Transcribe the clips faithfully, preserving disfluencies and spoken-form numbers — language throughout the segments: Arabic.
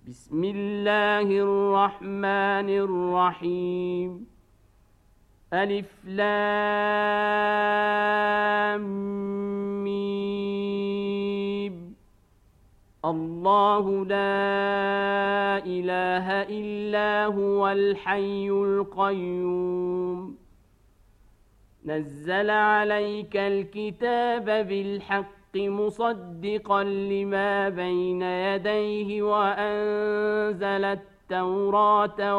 بسم الله الرحمن الرحيم ألف لام ميم الله لا إله إلا هو الحي القيوم نزل عليك الكتاب بالحق مصدقا لما بين يديه وأنزل التوراة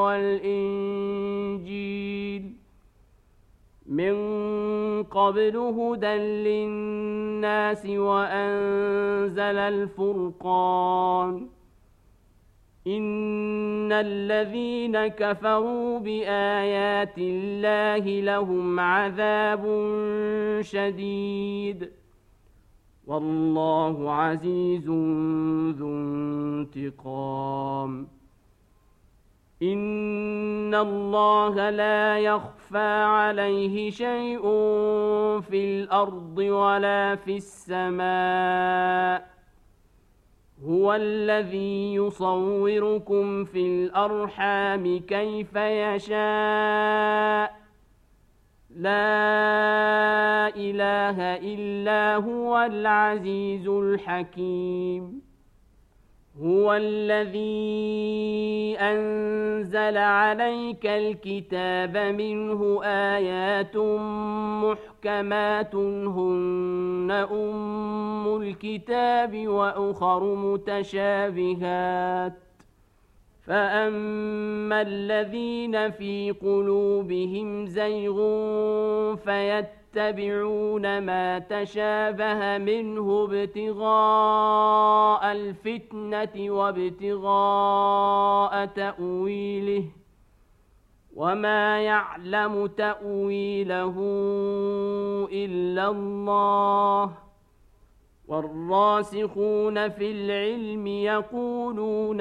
والإنجيل من قبل هدى للناس وأنزل الفرقان إن الذين كفروا بآيات الله لهم عذاب شديد والله عزيز ذو انتقام إن الله لا يخفى عليه شيء في الأرض ولا في السماء هو الذي يصوركم في الأرحام كيف يشاء لا إله إلا هو العزيز الحكيم هو الذي أنزل عليك الكتاب منه آيات محكمات هن أم الكتاب وأخر متشابهات فأما الذين في قلوبهم زيغ فيتبعون ما تشابه منه ابتغاء الفتنة وابتغاء تأويله وما يعلم تأويله إلا الله والراسخون في العلم يقولون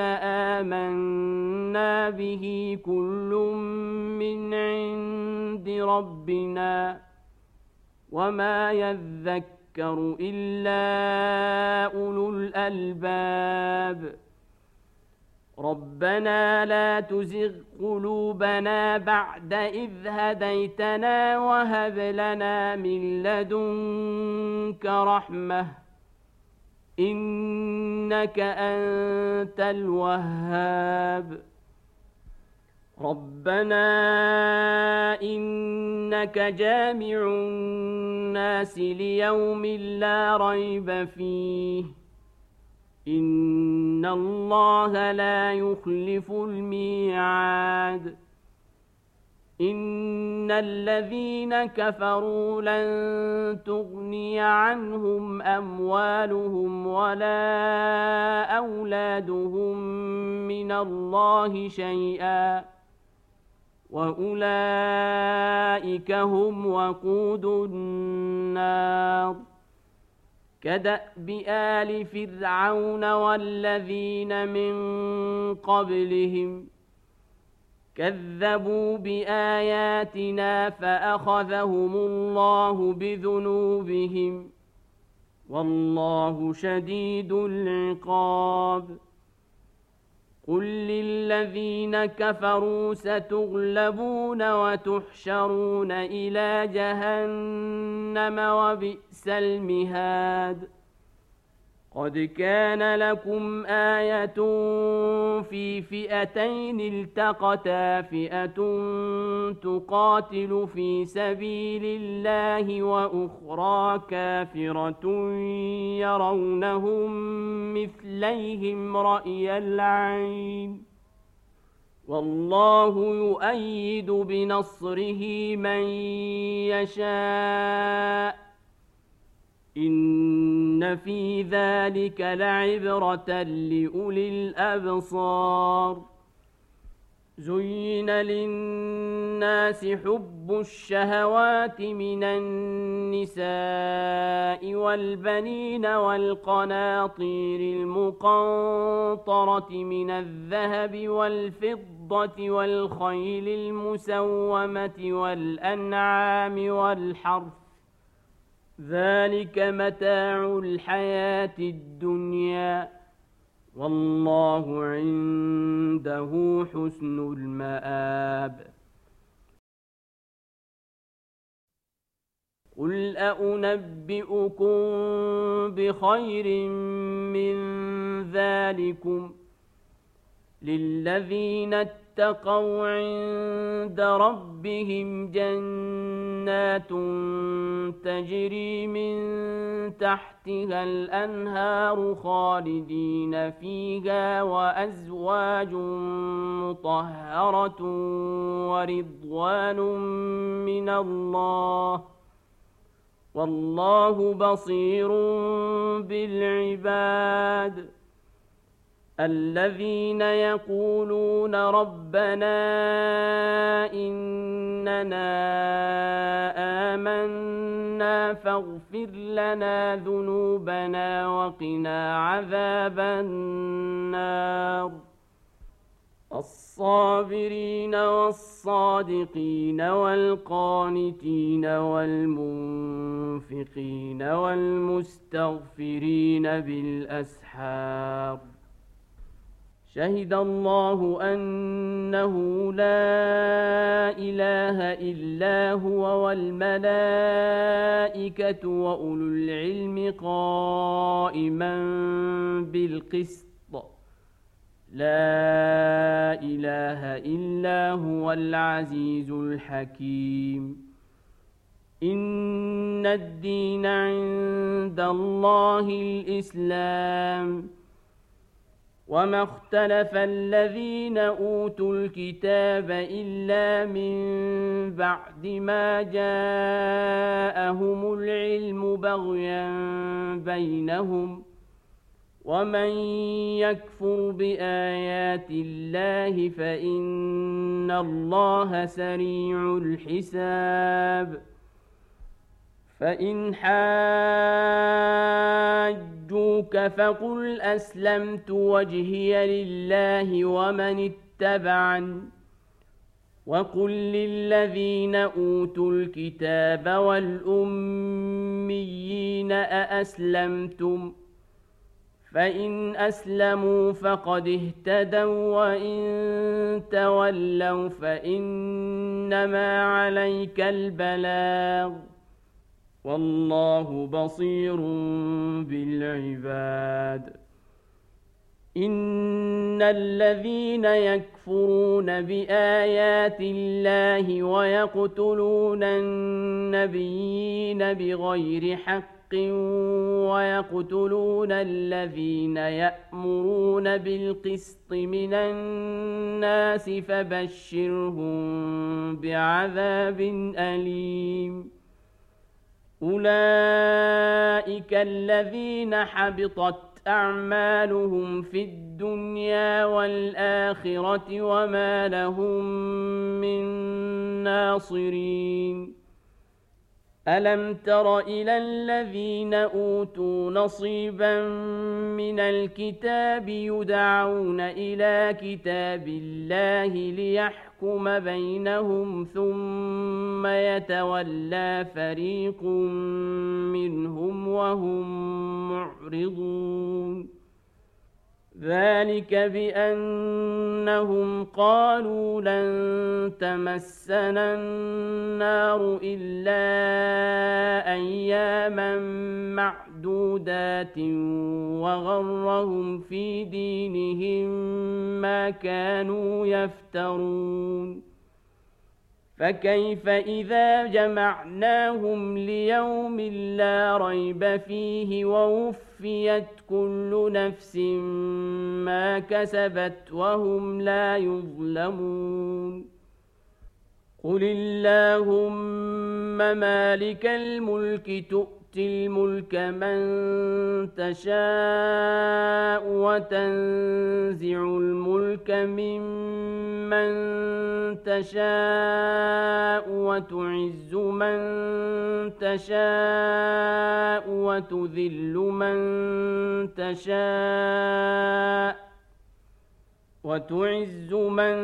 آمنا به كل من عند ربنا وما يذكر إلا أولو الألباب ربنا لا تزغ قلوبنا بعد إذ هديتنا وهب لنا من لدنك رحمة إنك أنت الوهاب ربنا إنك جامع الناس ليوم لا ريب فيه إن الله لا يخلف الميعاد إن الذين كفروا لن تغني عنهم أموالهم ولا أولادهم من الله شيئا وأولئك هم وقود النار كدأب آل فرعون والذين من قبلهم كذبوا بآياتنا فأخذهم الله بذنوبهم والله شديد العقاب قل للذين كفروا ستغلبون وتحشرون إلى جهنم وبئس المهاد قد كان لكم آية في فئتين التقتا فئة تقاتل في سبيل الله وأخرى كافرة يرونهم مثليهم رأي العين والله يؤيد بنصره من يشاء إن في ذلك لعبرة لأولي الأبصار زين للناس حب الشهوات من النساء والبنين والقناطير المقنطرة من الذهب والفضة والخيل المسومة والأنعام والحرث ذلك متاع الحياة الدنيا والله عنده حسن المآب. قل أنبئكم بخير من ذلكم للذين اتقوا عند ربهم جنات تجري من تحتها الأنهار خالدين فيها وأزواج مطهرة ورضوان من الله والله بصير بالعباد. الذين يقولون ربنا إننا آمنا فاغفر لنا ذنوبنا وقنا عذاب النار. الصابرين والصادقين والقانتين والمنفقين والمستغفرين بالأسحار. شهد الله أنه لا إله إلا هو والملائكة وأولو العلم قائما بالقسط لا إله إلا هو العزيز الحكيم. إن الدين عند الله الإسلام وما اختلف الذين أوتوا الكتاب إلا من بعد ما جاءهم العلم بغيا بينهم ومن يكفر بآيات الله فإن الله سريع الحساب. فإن حاجوك فقل أسلمت وجهي لله ومن اتبعني وقل للذين أوتوا الكتاب والأميين أأسلمتم فإن أسلموا فقد اهتدوا وإن تولوا فإنما عليك البلاغ والله بصير بالعباد. إن الذين يكفرون بآيات الله ويقتلون النبيين بغير حق ويقتلون الذين يأمرون بالقسط من الناس فبشرهم بعذاب أليم. أولئك الذين حبطت أعمالهم في الدنيا والآخرة وما لهم من ناصرين. ألم تر إلى الذين أوتوا نصيبا من الكتاب يدعون إلى كتاب الله ليحكم بينهم ثم يتولى فريق منهم وهم معرضون. ذلك بأنهم قالوا لن تمسنا النار إلا أياما معدودات وغرهم في دينهم ما كانوا يفترون. فكيف إذا جمعناهم ليوم لا ريب فيه ووفيت كل نفس ما كسبت وهم لا يظلمون. قل اللهم مالك الملك تؤتي الملك من تشاء وتنزع الملك ممن تشاء وتعز من تشاء وتذل من تشاء وتعز من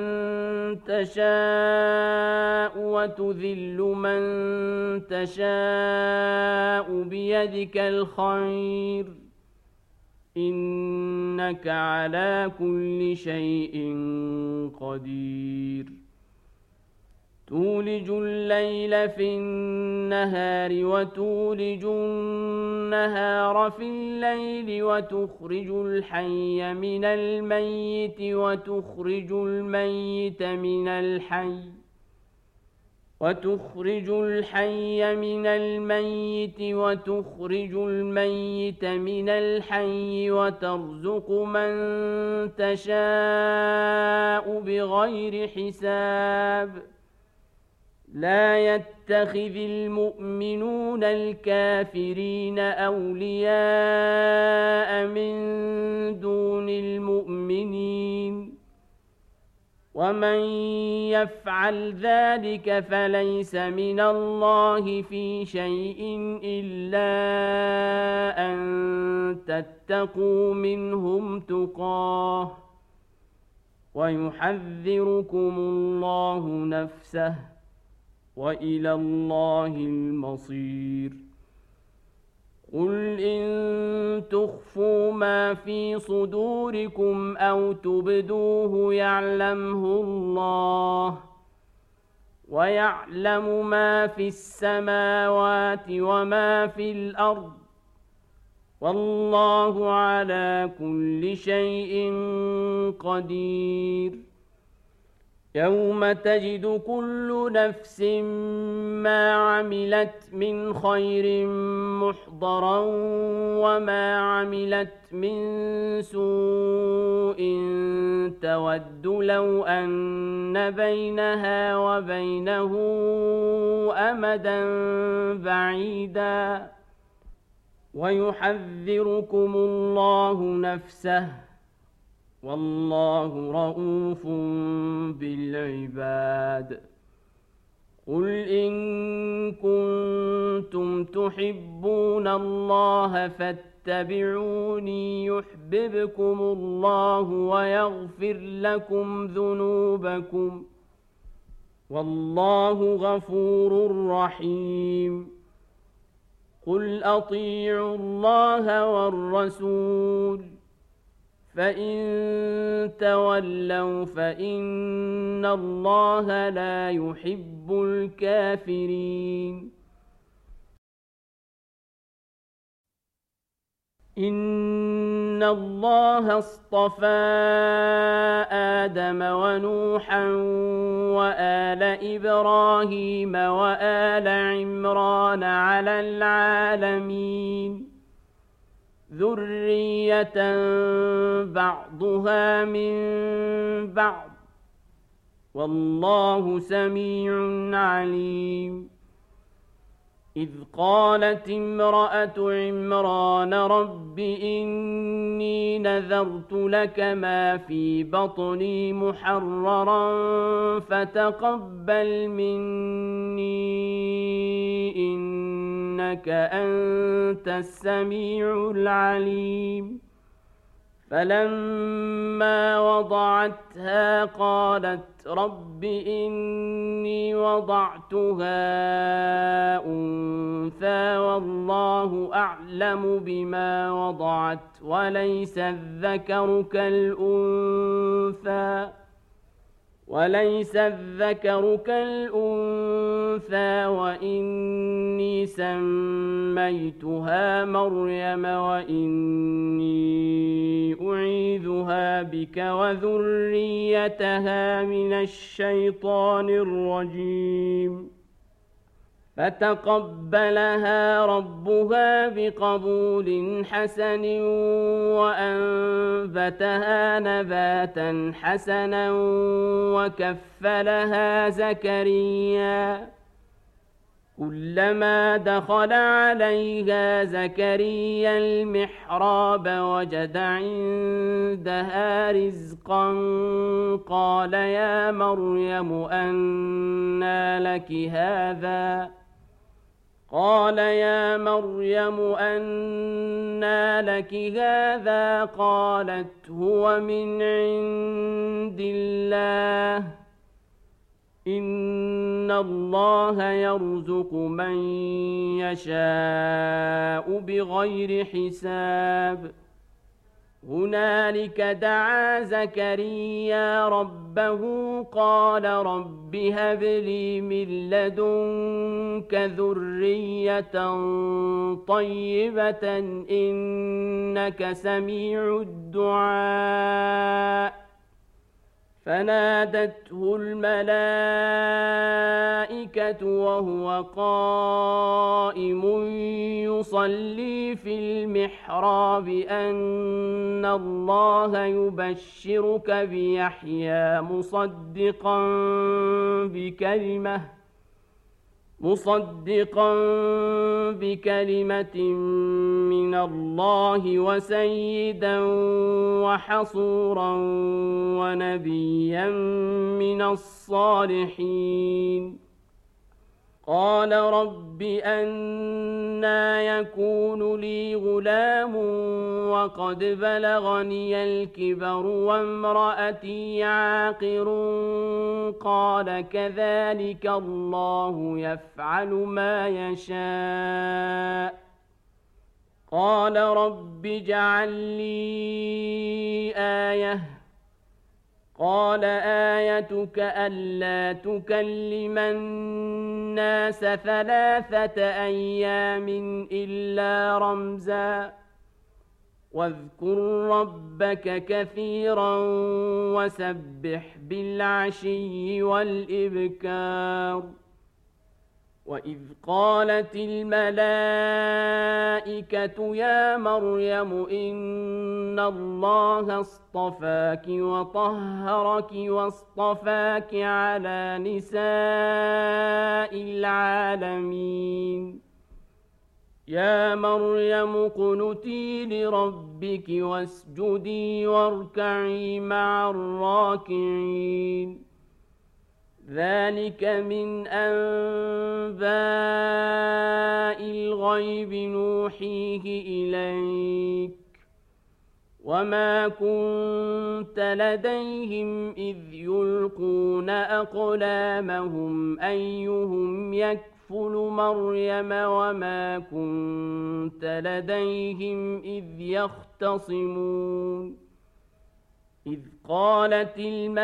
تشاء وتذل من تشاء بيدك الخير إنك على كل شيء قدير تولج الليل في النهار وتولج النهار في الليل وتخرج الحي من الميت وتخرج الميت من الحي وتخرج الحي من الميت وتخرج الميت من الحي وترزق من تشاء بغير حساب لا يتخذ المؤمنون الكافرين أولياء من دون المؤمنين ومن يفعل ذلك فليس من الله في شيء إلا أن تتقوا منهم تقاه ويحذركم الله نفسه وإلى الله المصير قل إن تخفوا ما في صدوركم أو تبدوه يعلمه الله ويعلم ما في السماوات وما في الأرض والله على كل شيء قدير يوم تجد كل نفس ما عملت من خير محضرا وما عملت من سوء تود لو أن بينها وبينه أمدا بعيدا ويحذركم الله نفسه والله رؤوف بالعباد قل إن كنتم تحبون الله فاتبعوني يحببكم الله ويغفر لكم ذنوبكم والله غفور رحيم قل أطيعوا الله والرسول فإن تولوا فإن الله لا يحب الكافرين إن الله اصطفى آدم ونوحا وآل إبراهيم وآل عمران على العالمين ذرية بعضها من بعض والله سميع عليم إذ قالت امرأة عمران رب إني نذرت لك ما في بطني محررا فتقبل مني إنك أنت السميع العليم فلما وضعتها قالت رب إني وضعتها أنثى والله أعلم بما وضعت وليس الذكر كالأنثى وليس الذكر كالأنثى وإني سميتها مريم وإني أعيذها بك وذريتها من الشيطان الرجيم فتقبلها ربها بقبول حسن وأنبتها نباتا حسنا وكفلها زكريا كلما دخل عليها زكريا المحراب وجد عندها رزقا قال يا مريم أنى لك هذا قال يا مريم أنى لك هذا قالت هو من عند الله إن الله يرزق من يشاء بغير حساب هنالك دعا زكريا ربه قال رب هب لي من لدنك ذرية طيبة إنك سميع الدعاء فنادته الملائكة وهو قائم يصلي في المحراب أن الله يبشرك بيحيى مصدقا بكلمة مصدقا بكلمة من الله وسيدا وحصورا ونبيا من الصالحين قال رب أنى يكون لي غلام وقد بلغني الكبر وامرأتي عاقر قال كذلك الله يفعل ما يشاء قال رب اجعل لي آية قال آيتك ألا تكلم الناس ثلاثة أيام إلا رمزا واذكر ربك كثيرا وسبح بالعشي والإبكار وإذ قالت الملائكة يا مريم إن الله اصطفاك وطهرك واصطفاك على نساء العالمين يا مريم اقنتي لربك واسجدي واركعي مع الراكعين ذلك من أنباء الغيب نوحيه إليك وما كنت لديهم إذ يلقون أقلامهم أيهم يكفل مريم وما كنت لديهم إذ يختصمون إذ قالت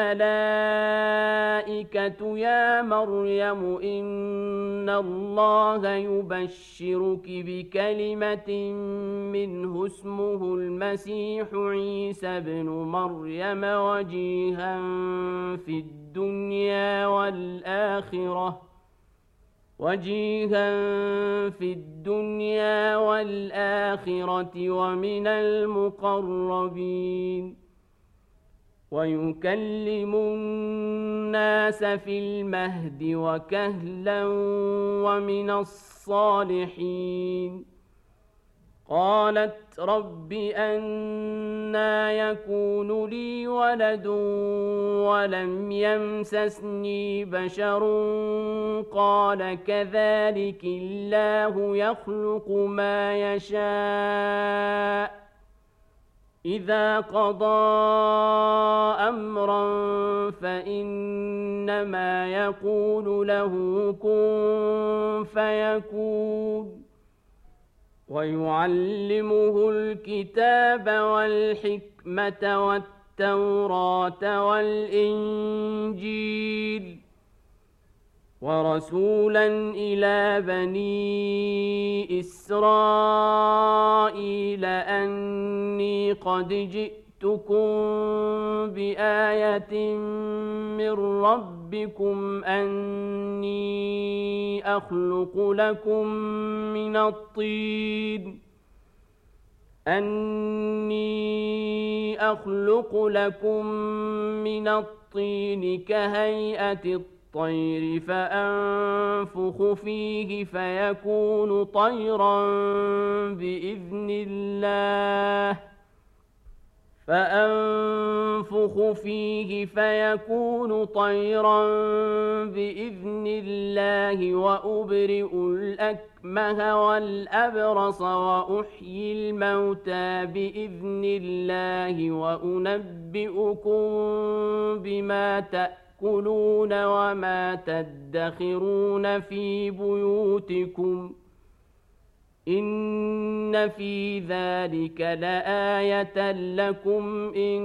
الملائكة يا مريم إن الله يبشرك بكلمة منه اسمه المسيح عيسى ابن مريم وجيها في الدنيا والآخرة وجيها في الدنيا والآخرة ومن المقربين ويكلم الناس في المهد وكهلا ومن الصالحين قالت رب أنى يكون لي ولد ولم يمسسني بشر قال كذلك الله يخلق ما يشاء إذا قضى أمرا فإنما يقول له كن فيكون ويعلمه الكتاب والحكمة والتوراة والإنجيل ورسولا إلى بني إسرائيل أني قد جئتكم بآية من ربكم أني أخلق لكم من الطين أني أخلق لكم من الطين كهيئة الطين الطير فأنفخ فيه فيكون طيرا بإذن الله فأنفخ فيه فيكون طيرا بإذن الله وأبرئ الأكمه والأبرص وأحيي الموتى بإذن الله وأنبئكم بما تأتون تأكلون وما تدخرون في بيوتكم إن في ذلك لآية لكم إن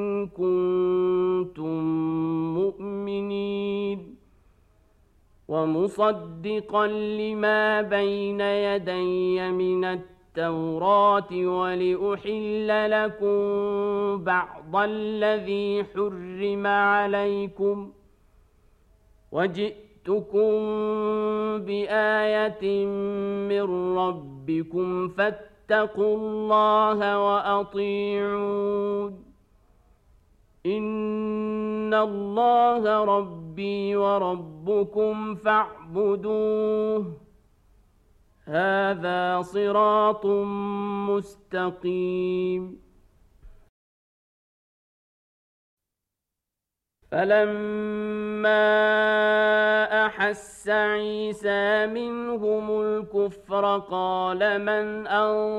كنتم مؤمنين ومصدقا لما بين يدي من التوراة ولأحل لكم بعض الذي حرم عليكم وجئتكم بآية من ربكم فاتقوا الله وأطيعون إن الله ربي وربكم فاعبدوه هذا صراط مستقيم فلما أحس عيسى منهم الكفر قال من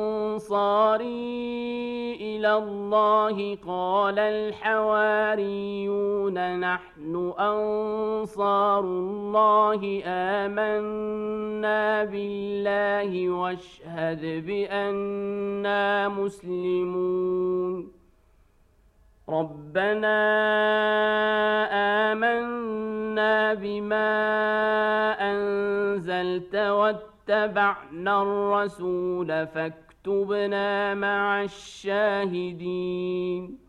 أنصاري إلى الله قال الحواريون نحن أنصار الله آمنا بالله واشهد بأننا مسلمون ربنا آمنا بما أنزلت واتبعنا الرسول فاكتبنا مع الشاهدين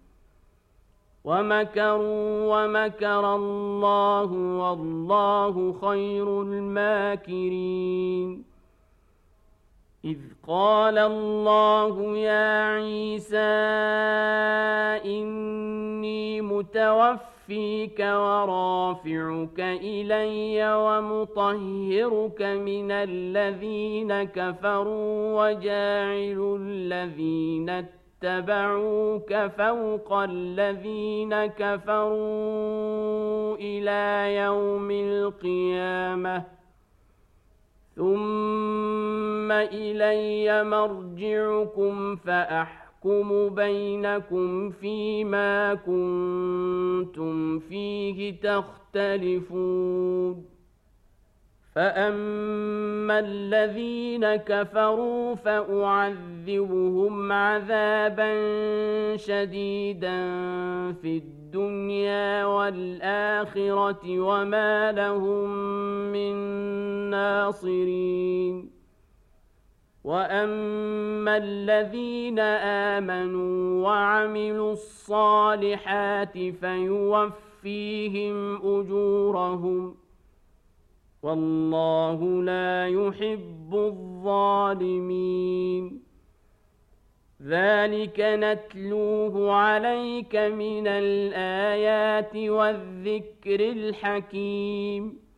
ومكروا ومكر الله والله خير الماكرين إذ قال الله يا عيسى إني متوفيك ورافعك إلي ومطهرك من الذين كفروا وجاعل الذين اتبعوك فوق الذين كفروا إلى يوم القيامة ثم إلي مرجعكم فأحكم بينكم فيما كنتم فيه تختلفون فأما الذين كفروا فأعذبهم عذابا شديدا في الدنيا والآخرة وما لهم من ناصرين وأما الذين آمنوا وعملوا الصالحات فيوفيهم أجورهم والله لا يحب الظالمين ذلك نتلوه عليك من الآيات والذكر الحكيم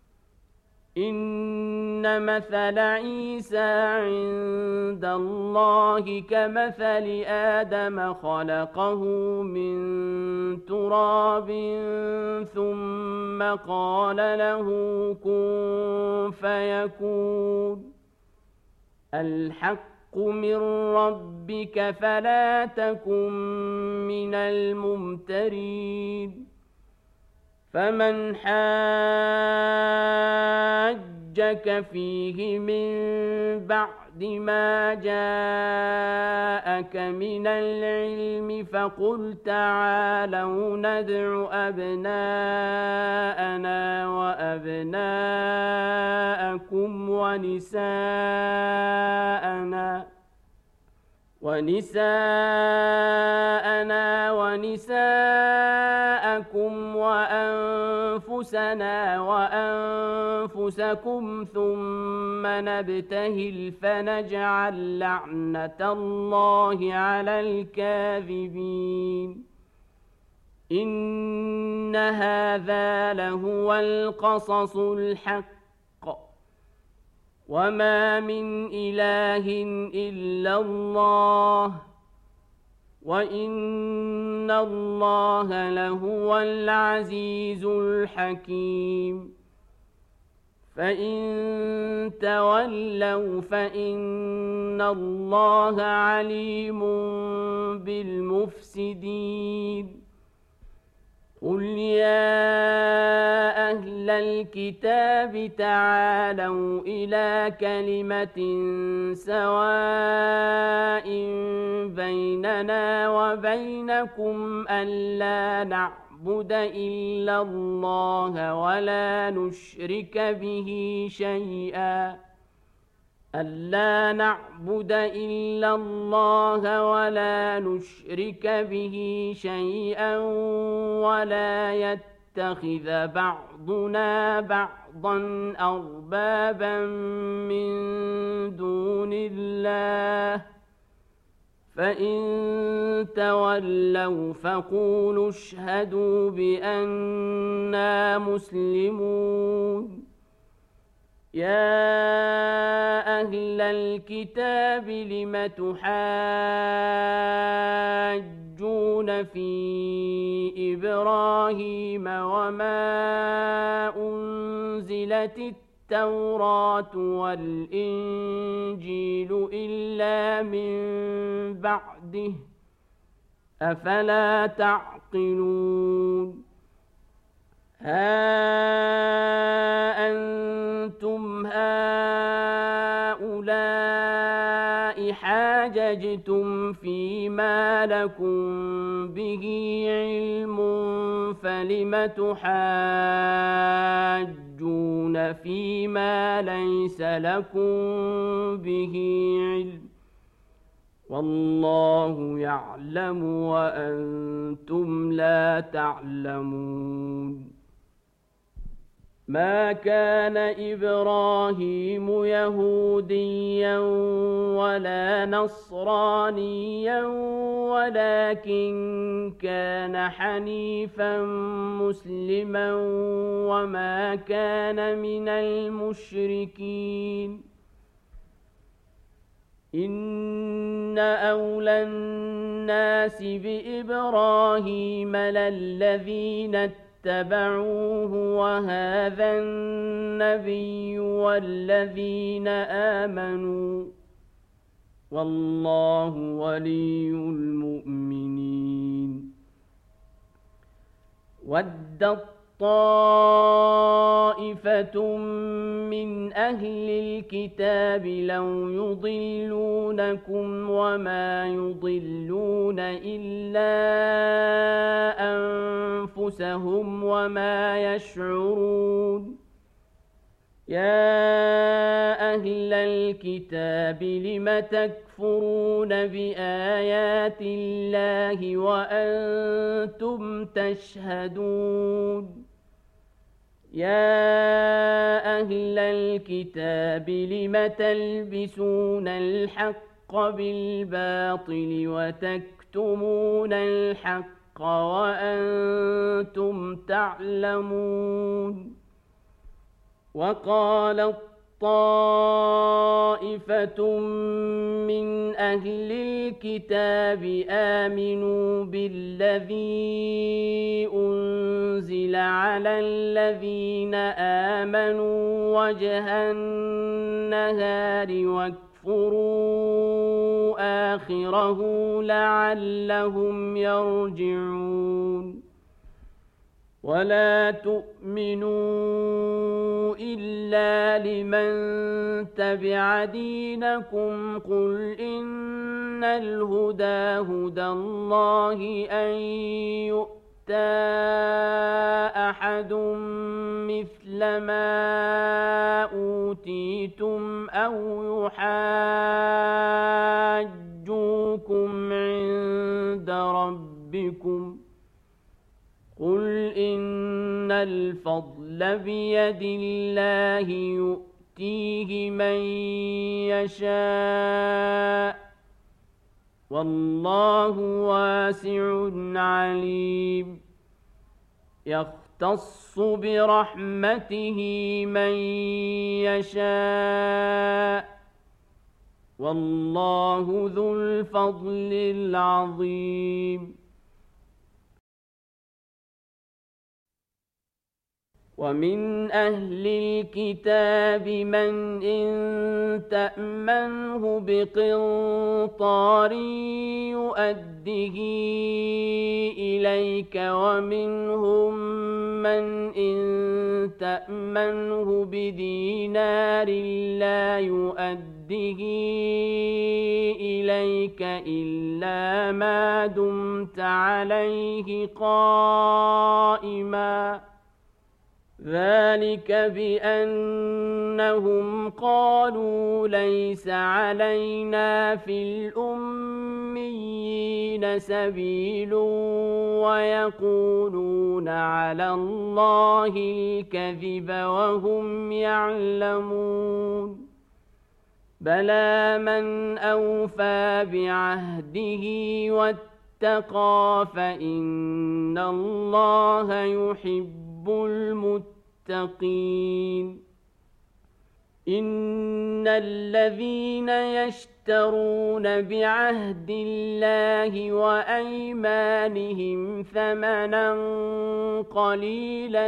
إن مثل عيسى عند الله كمثل آدم خلقه من تراب ثم قال له كن فيكون الحق من ربك فلا تكن من الممترين فمن حاجك فيه من بعد ما جاءك من العلم فقل تعالوا ندع أبناءنا وأبناءكم ونساءنا ونساءنا ونساءكم وأنفسنا وأنفسكم ثم نبتهل فنجعل لعنة الله على الكاذبين إن هذا لهو القصص الحق وما من إله إلا الله وإن الله لهو العزيز الحكيم فإن تولوا فإن الله عليم بالمفسدين قل يا أهل الكتاب تعالوا إلى كلمة سواء بيننا وبينكم ألا نعبد إلا الله ولا نشرك به شيئا ألا نعبد إلا الله ولا نشرك به شيئا ولا يتخذ بعضنا بعضا أربابا من دون الله فإن تولوا فقولوا اشهدوا بأننا مسلمون يا أهل الكتاب لم تحاجون في إبراهيم وما أنزلت التوراة والإنجيل إلا من بعده أفلا تعقلون ها أنتم هؤلاء حاججتم فيما لكم به علم فلم تحاجون فيما ليس لكم به علم والله يعلم وأنتم لا تعلمون ما كان إبراهيم يهوديا ولا نصرانيا ولكن كان حنيفا مسلما وما كان من المشركين إن أولى الناس بإبراهيم للذين اتبعوه وهذا النبي والذين آمنوا والله ولي المؤمنين ودت طائفة من أهل الكتاب لو يضلونكم وما يضلون إلا أنفسهم وما يشعرون يا أهل الكتاب لم تكفرون بآيات الله وأنتم تشهدون يا أهل الكتاب لم تلبسون الحق بالباطل وتكتمون الحق وأنتم تعلمون وقالت طائفة من أهل الكتاب آمنوا بالذي أنزل على الذين آمنوا وجه النهار واكفروا آخره لعلهم يرجعون ولا تؤمنوا إلا لمن تبع دينكم قل إن الهدى هدى الله أن يؤتى أحد مثل ما أوتيتم أو يحاجوكم عند ربكم قل إن الفضل بيد الله يؤتيه من يشاء والله واسع عليم يختص برحمته من يشاء والله ذو الفضل العظيم ومن أهل الكتاب من إن تأمنه بقنطار يؤده إليك ومنهم من إن تأمنه بدينار لا يؤده إليك إلا ما دمت عليه قائما ذلك بأنهم قالوا ليس علينا في الأميين سبيل ويقولون على الله الكذب وهم يعلمون بلى من أوفى بعهده واتقى فإن الله يحب المتقين إن الذين يشترون بعهد الله وأيمانهم ثمنا قليلا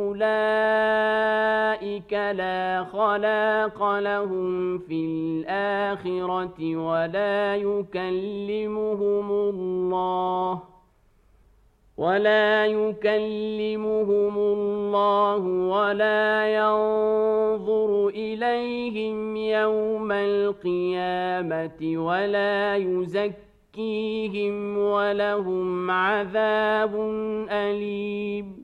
أولئك لا خلاق لهم في الآخرة ولا يكلمهم الله ولا يكلمهم الله ولا ينظر إليهم يوم القيامة ولا يزكيهم ولهم عذاب أليم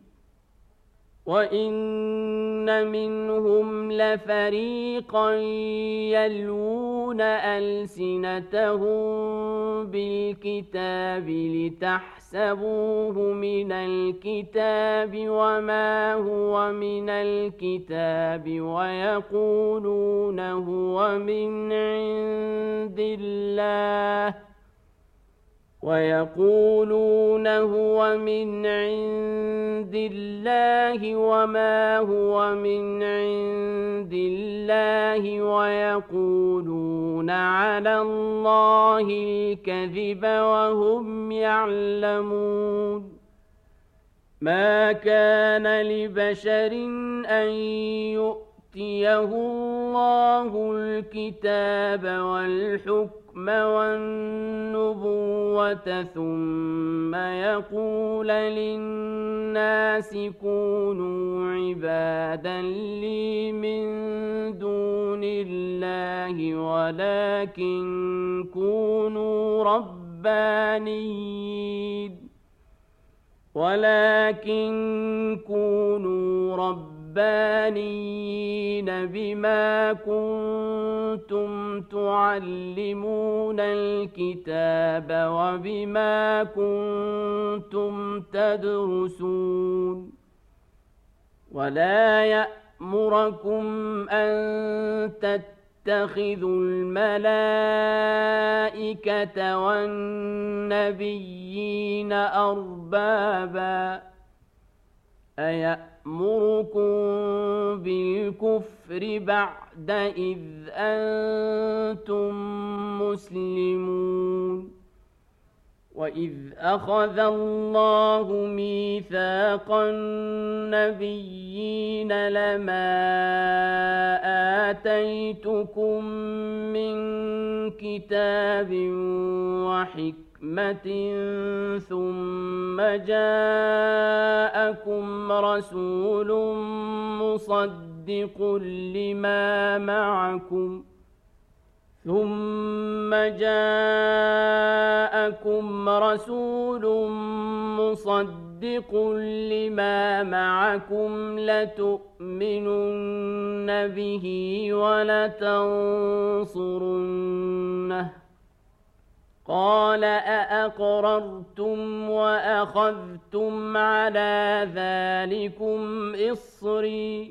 وإن منهم لفريقا يلوون ألسنتهم بالكتاب لتحسبوه من الكتاب وما هو من الكتاب ويقولون هو من عند الله ويقولون هو من عند الله وما هو من عند الله ويقولون على الله الكذب وهم يعلمون ما كان لبشر أن يؤتيه الله الكتاب والحكم والنبوة ثم يقول للناس كونوا عبادا لي من دون الله ولكن كونوا ربانيين ولكن كونوا ربانيين ربانيين بما كنتم تعلمون الكتاب وبما كنتم تدرسون ولا يأمركم أن تتخذوا الملائكة والنبيين أربابا أيأمركم بالكفر بعد إذ أنتم مسلمون وإذ أخذ الله ميثاق النبيين لما آتيتكم من كتاب وحكمة ثم جاءكم رسول مصدق لما معكم ثم جاءكم رسول مصدق لما معكم لتؤمنن به ولتنصرنه قال أأقررتم وأخذتم على ذلكم إصري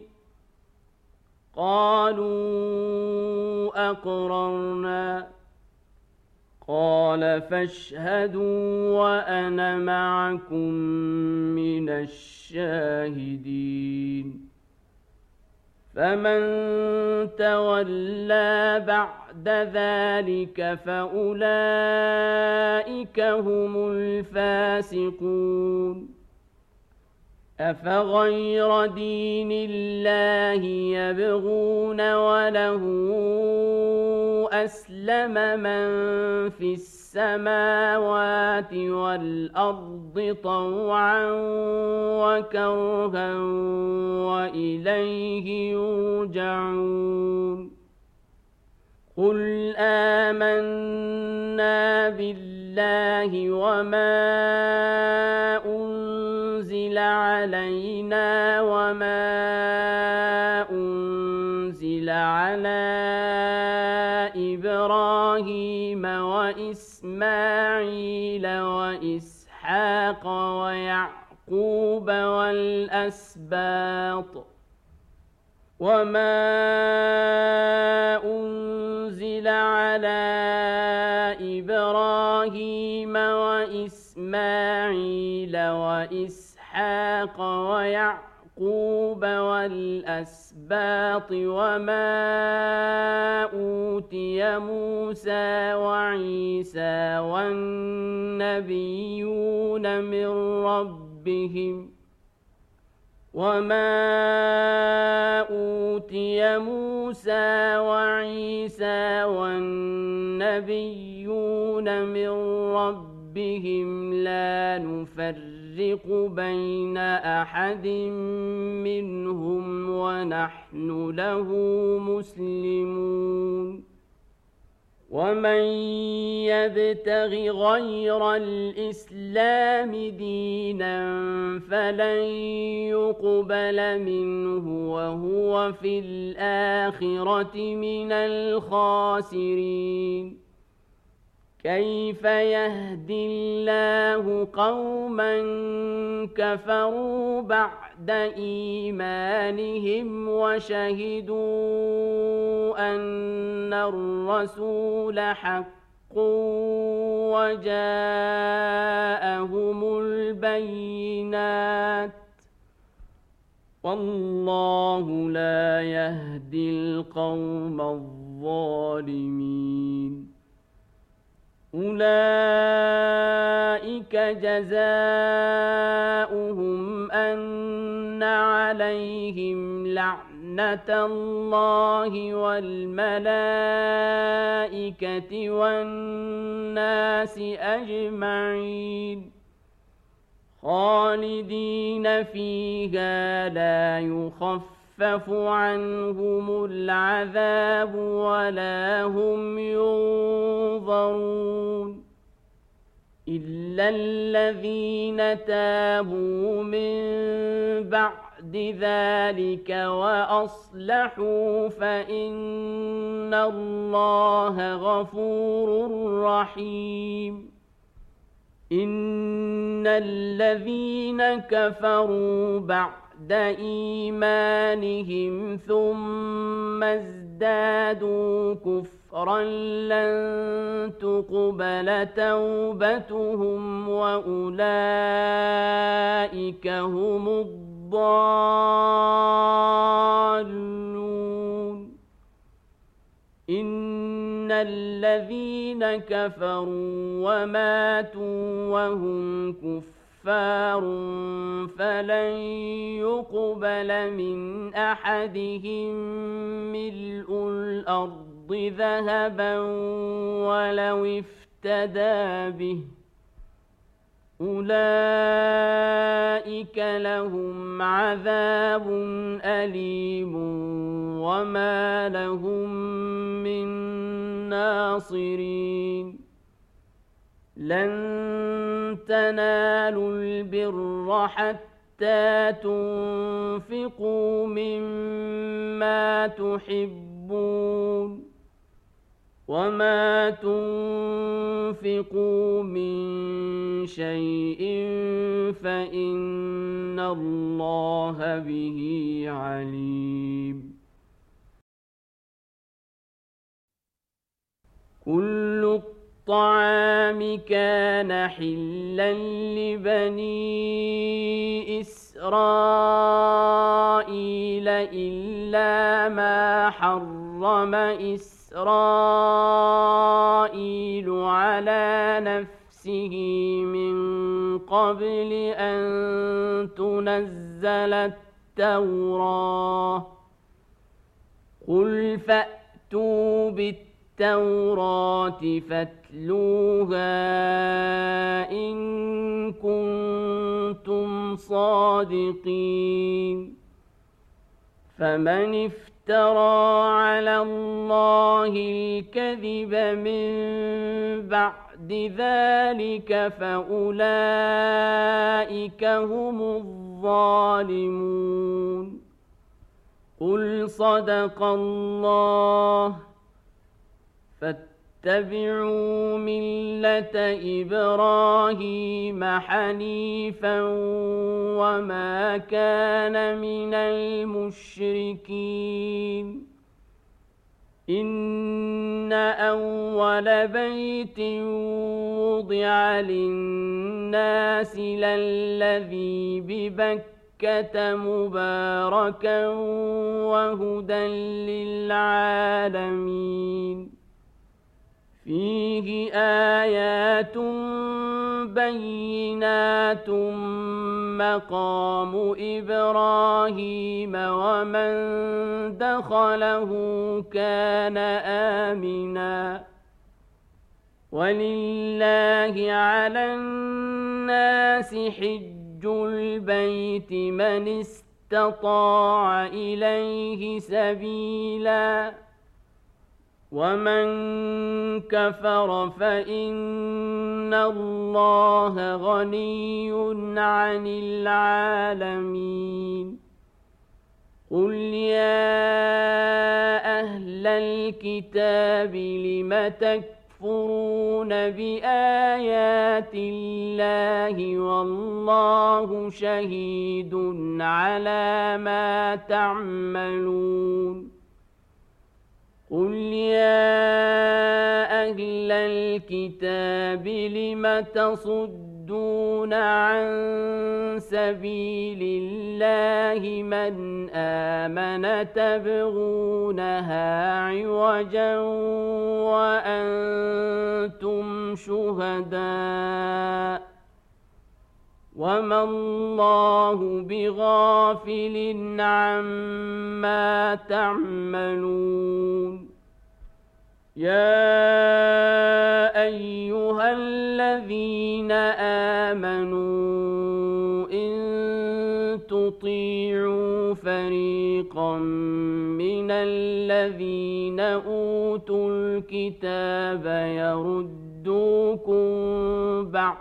قالوا أقررنا قال فاشهدوا وأنا معكم من الشاهدين فمن تولى بعد ذلك فأولئك هم الفاسقون أفغير دين الله يبغون وله أسلم من في السماوات والأرض طوعا وكرها وإليه يرجعون قل آمنا بالله وما أنزل علينا وما أنزل على إبراهيم وإسماعيل وإسحاق ويعقوب والأسباط وما أنزل على إبراهيم وإسماعيل وإسحاق ويعقوب والأسباط وما أوتي موسى وعيسى والنبيون من ربهم وما أوتي موسى وعيسى والنبيون من ربهم لا نفرق بين أحد منهم ونحن له مسلمون ومن يبتغ غير الإسلام دينا فلن يقبل منه وهو في الآخرة من الخاسرين كيف يهدي الله قوما كفروا بعد إيمانهم وشهدوا أن الرسول حق وجاءهم البينات والله لا يهدي القوم الظالمين أولئك جزاؤهم أن عليهم لعنة الله والملائكة والناس أجمعين خالدين فيها لا يخفف يخفف عنهم العذاب ولا هم ينظرون إلا الذين تابوا من بعد ذلك وأصلحوا فإن الله غفور رحيم إن الذين كفروا بعد بعد إيمانهم ثم ازدادوا كفرا لن تقبل توبتهم وأولئك هم الضالون إن الذين كفروا وماتوا وهم كفار كفار فلن يقبل من أحدهم ملء الأرض ذهبا ولو افتدى به أولئك لهم عذاب أليم وما لهم من ناصرين لن تنالوا البر حتى تنفقوا مما تحبون وما تنفقوا من شيء فإن الله به عليم كل الطعام كان حلا لبني إسرائيل إلا ما حرم إسرائيل على نفسه من قبل أن تنزل التوراة قل فأتوا بالتوراة فاتلوها إن كنتم صادقين فمن افترى على الله الكذب من بعد ذلك فأولئك هم الظالمون قل صدق الله فاتبعوا ملة إبراهيم حنيفا وما كان من المشركين إن أول بيت وضع للناس للذي ببكة مباركا وهدى للعالمين فيه آيات بينات مقام إبراهيم ومن دخله كان آمنا ولله على الناس حج البيت من استطاع إليه سبيلا ومن كفر فإن الله غني عن العالمين قل يا أهل الكتاب لم تكفرون بآيات الله والله شهيد على ما تعملون قل يا أهل الكتاب لم تصدون عن سبيل الله من آمن تبغونها عوجا وأنتم شهداء وما الله بغافل عما تعملون يا أيها الذين آمنوا إن تطيعوا فريقا من الذين أوتوا الكتاب يردوكم بعد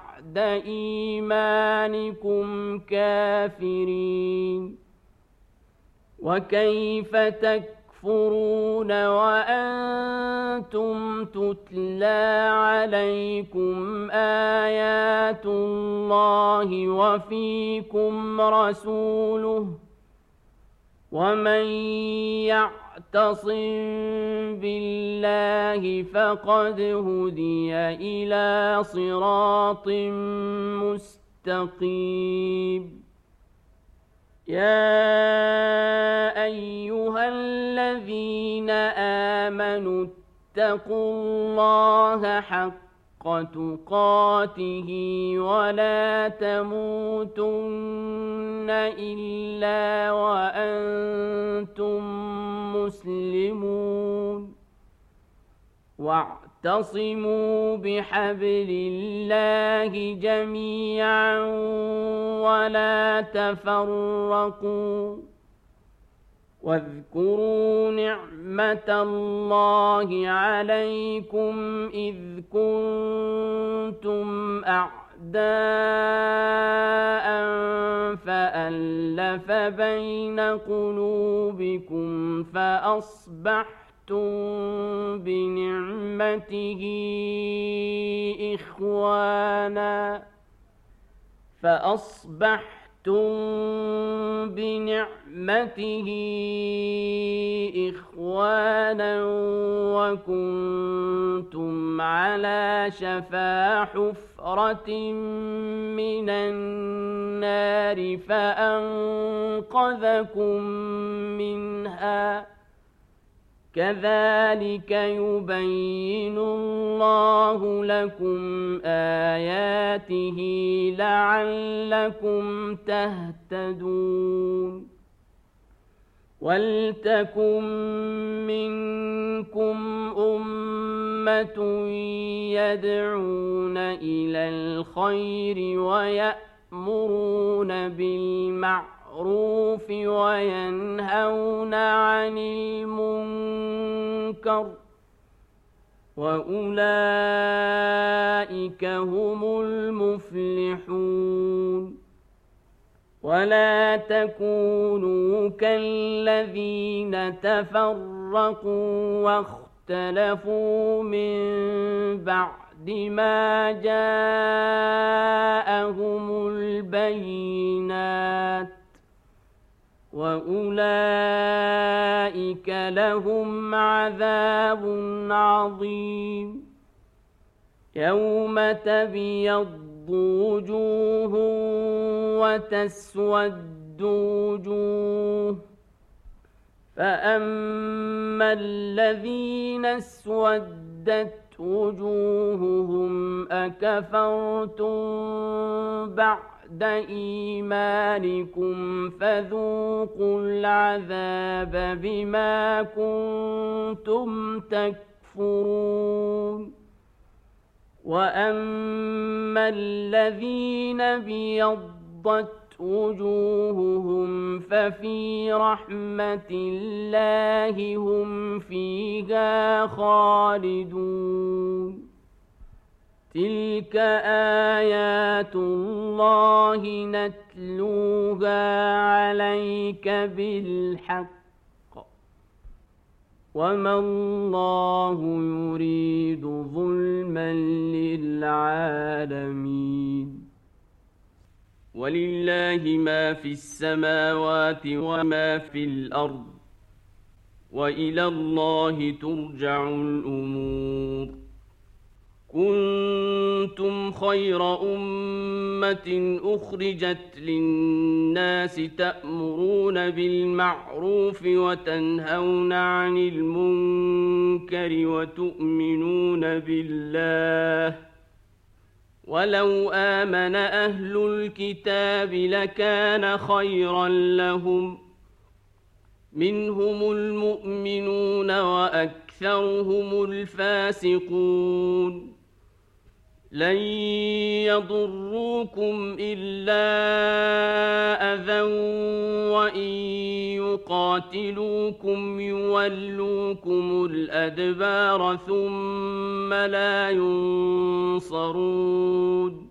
إيمانكم كافرين وكيف تكفرون وأنتم تتلى عليكم آيات الله وفيكم رسوله ومن يعتصم بالله فقد هدي إلى صراط مستقيم يا أيها الذين آمنوا اتقوا الله حق تقاته ولا تموتن إلا وأنتم مسلمون واعتصموا بحبل الله جميعا ولا تفرقوا واذكروا نعمة الله عليكم إذ كنتم أعداء فألف بين قلوبكم فأصبحتم بنعمته إخوانا فأصبحتم بنعمته إخوانا وكنتم على شفا حفرة من النار فأنقذكم منها كذلك يبين الله لكم آياته لعلكم تهتدون ولتكن منكم أمة يدعون إلى الخير ويأمرون بالمعروف وينهون عن المنكر وأولئك هم المفلحون ولا تكونوا كالذين تفرقوا واختلفوا من بعد ما جاءهم البينات وأولئك لهم عذاب عظيم يوم تبيض وجوه وتسود وجوه فأما الذين اسودت وجوههم أكفرتم بعد إيمانكم فذوقوا العذاب بما كنتم تكفرون وأما الذين بيضت وجوههم ففي رحمة الله هم فيها خالدون تلك آيات الله نتلوها عليك بالحق وما الله يريد ظلما للعالمين ولله ما في السماوات وما في الأرض وإلى الله ترجع الأمور كنتم خير أمة أخرجت للناس تأمرون بالمعروف وتنهون عن المنكر وتؤمنون بالله ولو آمن أهل الكتاب لكان خيرا لهم منهم المؤمنون وأكثرهم الفاسقون لن يضروكم إلا أذى وإن يقاتلوكم يولوكم الأدبار ثم لا ينصرون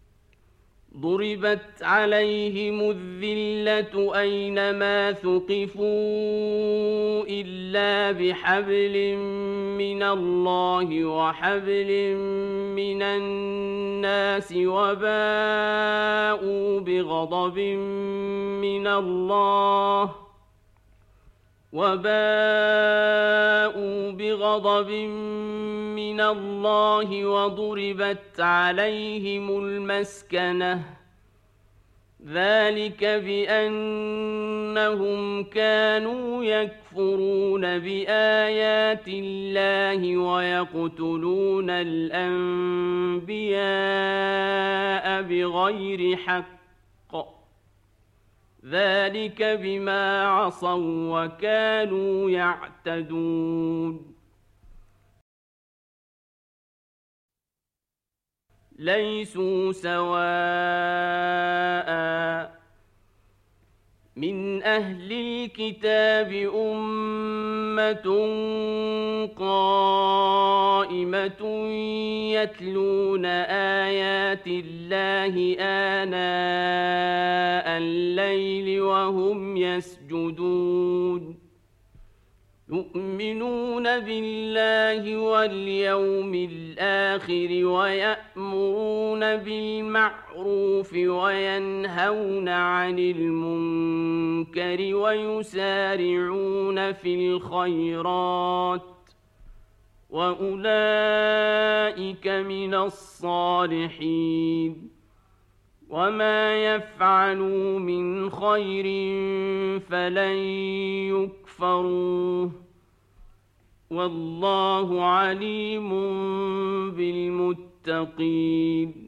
ضربت عليهم الذلة أينما ثقفوا إلا بحبل من الله وحبل من الناس وباءوا بغضب من الله وباءوا بغضب من الله وضربت عليهم المسكنة ذلك بأنهم كانوا يكفرون بآيات الله ويقتلون الأنبياء بغير حق ذلك بما عصوا وكانوا يعتدون ليسوا سواء من أهل الكتاب أمة قائمة يتلون آيات الله آناء الليل وهم يسجدون يؤمنون بالله واليوم الآخر ويأمرون بالمعروف وينهون عن المنكر ويسارعون في الخيرات وأولئك من الصالحين وما يفعلوا من خير فلن يكفروه والله عليم بالمتقين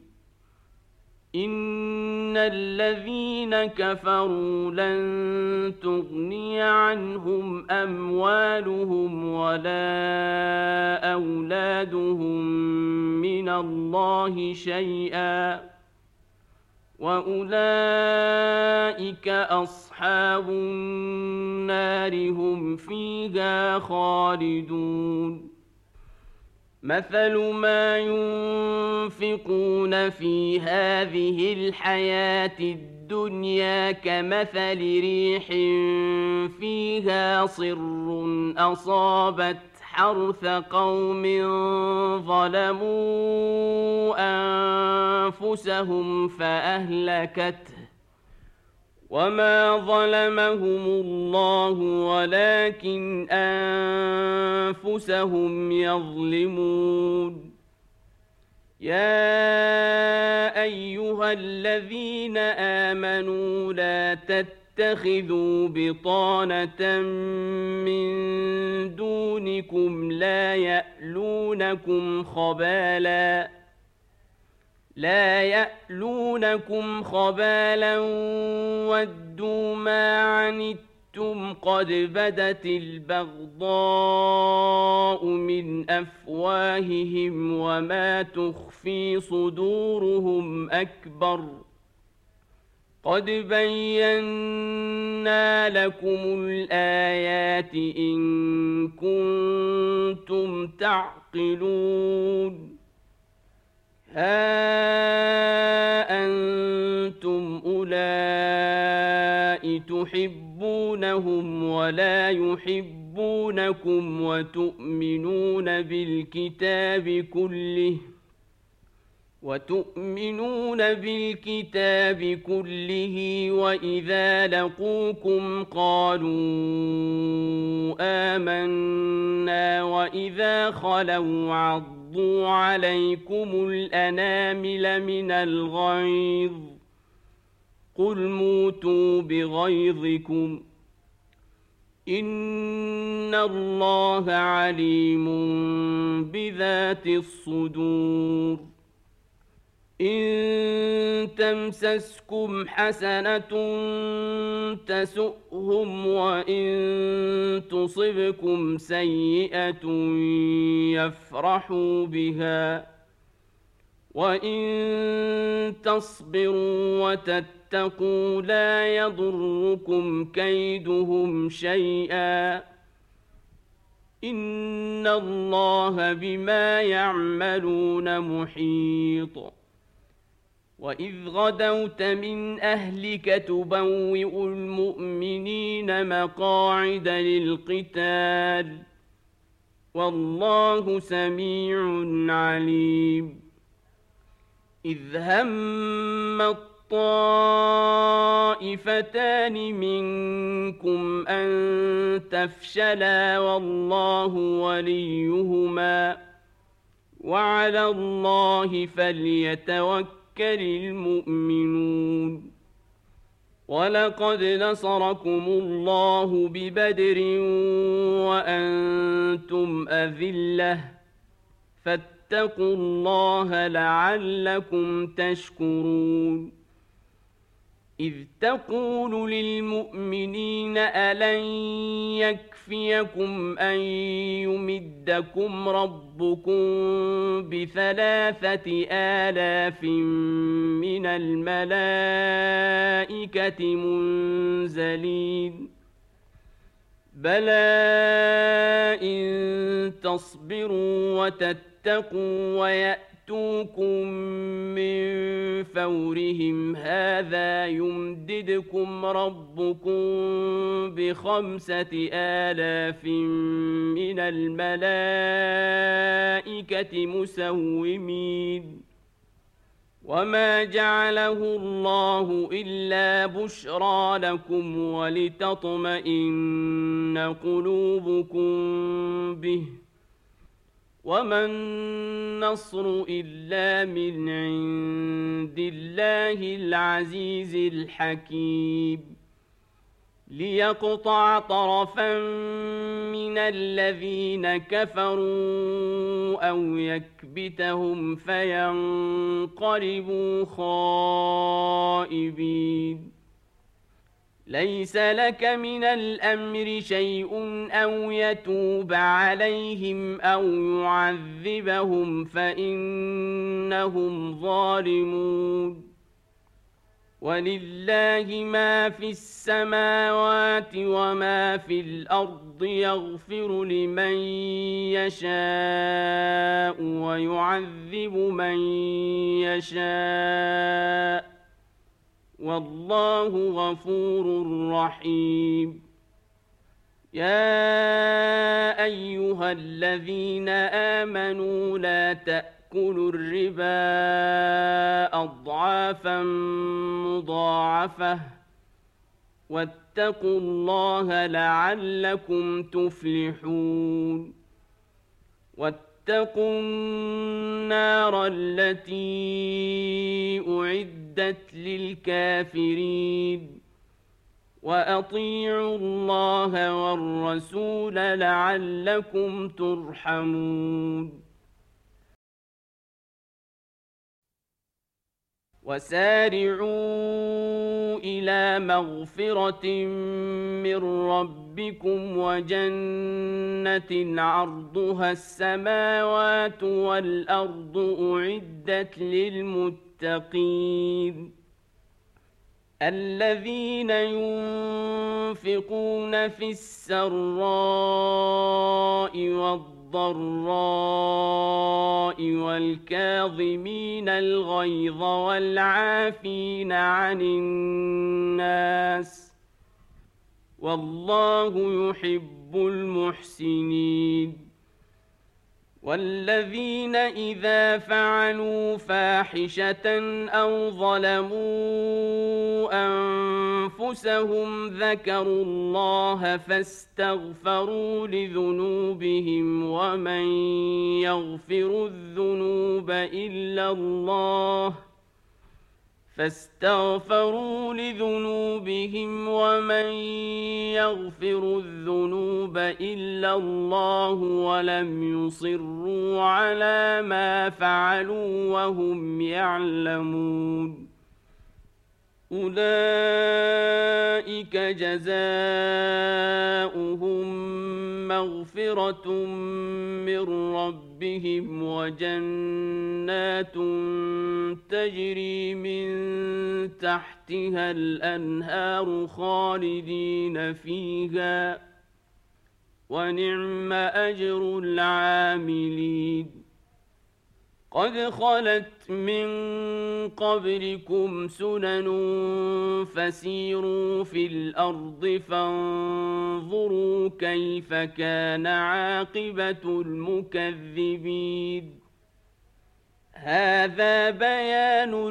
إن الذين كفروا لن تغني عنهم أموالهم ولا أولادهم من الله شيئا وأولئك أصحاب النار هم فيها خالدون مثل ما ينفقون في هذه الحياة الدنيا كمثل ريح فيها صر أصابت حرث قوم ظلموا أنفسهم فأهلكته وما ظلمهم الله ولكن أنفسهم يظلمون يا أيها الذين آمنوا لا تتخذوا بطانة من دونكم لا يألونكم خبالاً لا يألونكم خبالا ودوا ما عنتم قد بدت البغضاء من أفواههم وما تخفي صدورهم أكبر قد بينا لكم الآيات إن كنتم تعقلون ها أنتم أولئك تحبونهم ولا يحبونكم وتؤمنون بالكتاب كله وتؤمنون بالكتاب كله وإذا لقوكم قالوا آمنا وإذا خلوا عضوا عليكم الأنامل من الغيظ قل موتوا بغيظكم إن الله عليم بذات الصدور إن تمسسكم حسنة تسؤهم وإن تصبكم سيئة يفرحوا بها وإن تصبروا وتتقوا لا يضركم كيدهم شيئا إن الله بما يعملون محيط وإذ غدوت من أهلك تبوئ المؤمنين مقاعد للقتال والله سميع عليم إذ هم الطائفتان منكم أن تفشلا والله وليهما وعلى الله فليتوكل المؤمنون ولقد نصركم الله ببدر وأنتم أذلة فاتقوا الله لعلكم تشكرون إذ تقول للمؤمنين ألن يكفيكم أن يمدكم ربكم بثلاثة آلاف من الملائكة منزلين بلى إن تصبروا وتتقوا ويأتوا يأتوكم من فورهم هذا يمددكم ربكم بخمسة آلاف من الملائكة مسومين وما جعله الله إلا بشرى لكم ولتطمئن قلوبكم به وما النصر إلا من عند الله العزيز الحكيم ليقطع طرفا من الذين كفروا أو يكبتهم فينقلبوا خائبين. ليس لك من الأمر شيء أو يتوب عليهم أو يعذبهم فإنهم ظالمون. ولله ما في السماوات وما في الأرض يغفر لمن يشاء ويعذب من يشاء والله غفور رحيم. يا أيها الذين آمنوا لا تأكلوا الربا أضعافا مضاعفة واتقوا الله لعلكم تفلحون. واتقوا النار التي أعدت للكافرين. وأطيعوا الله والرسول لعلكم ترحمون. وسارعوا إلى مغفرة من ربكم وجنة عرضها السماوات والأرض أعدت للمتقين الذين ينفقون في السراء والضراء والكاظمين الغيظ والعافين عن الناس والله يحب المحسنين. والذين إذا فعلوا فاحشة أو ظلموا أنفسهم ذكروا الله فاستغفروا لذنوبهم ومن يغفر الذنوب إلا الله فاستغفروا لذنوبهم ومن يغفر الذنوب إلا الله ولم يصروا على ما فعلوا وهم يعلمون. أولئك جزاؤهم مغفرة من ربهم وجنات تجري من تحتها الأنهار خالدين فيها ونعم أجر العاملين. قد خلت من قبلكم سنن فسيروا في الأرض فانظروا كيف كان عاقبة المكذبين. هذا بيان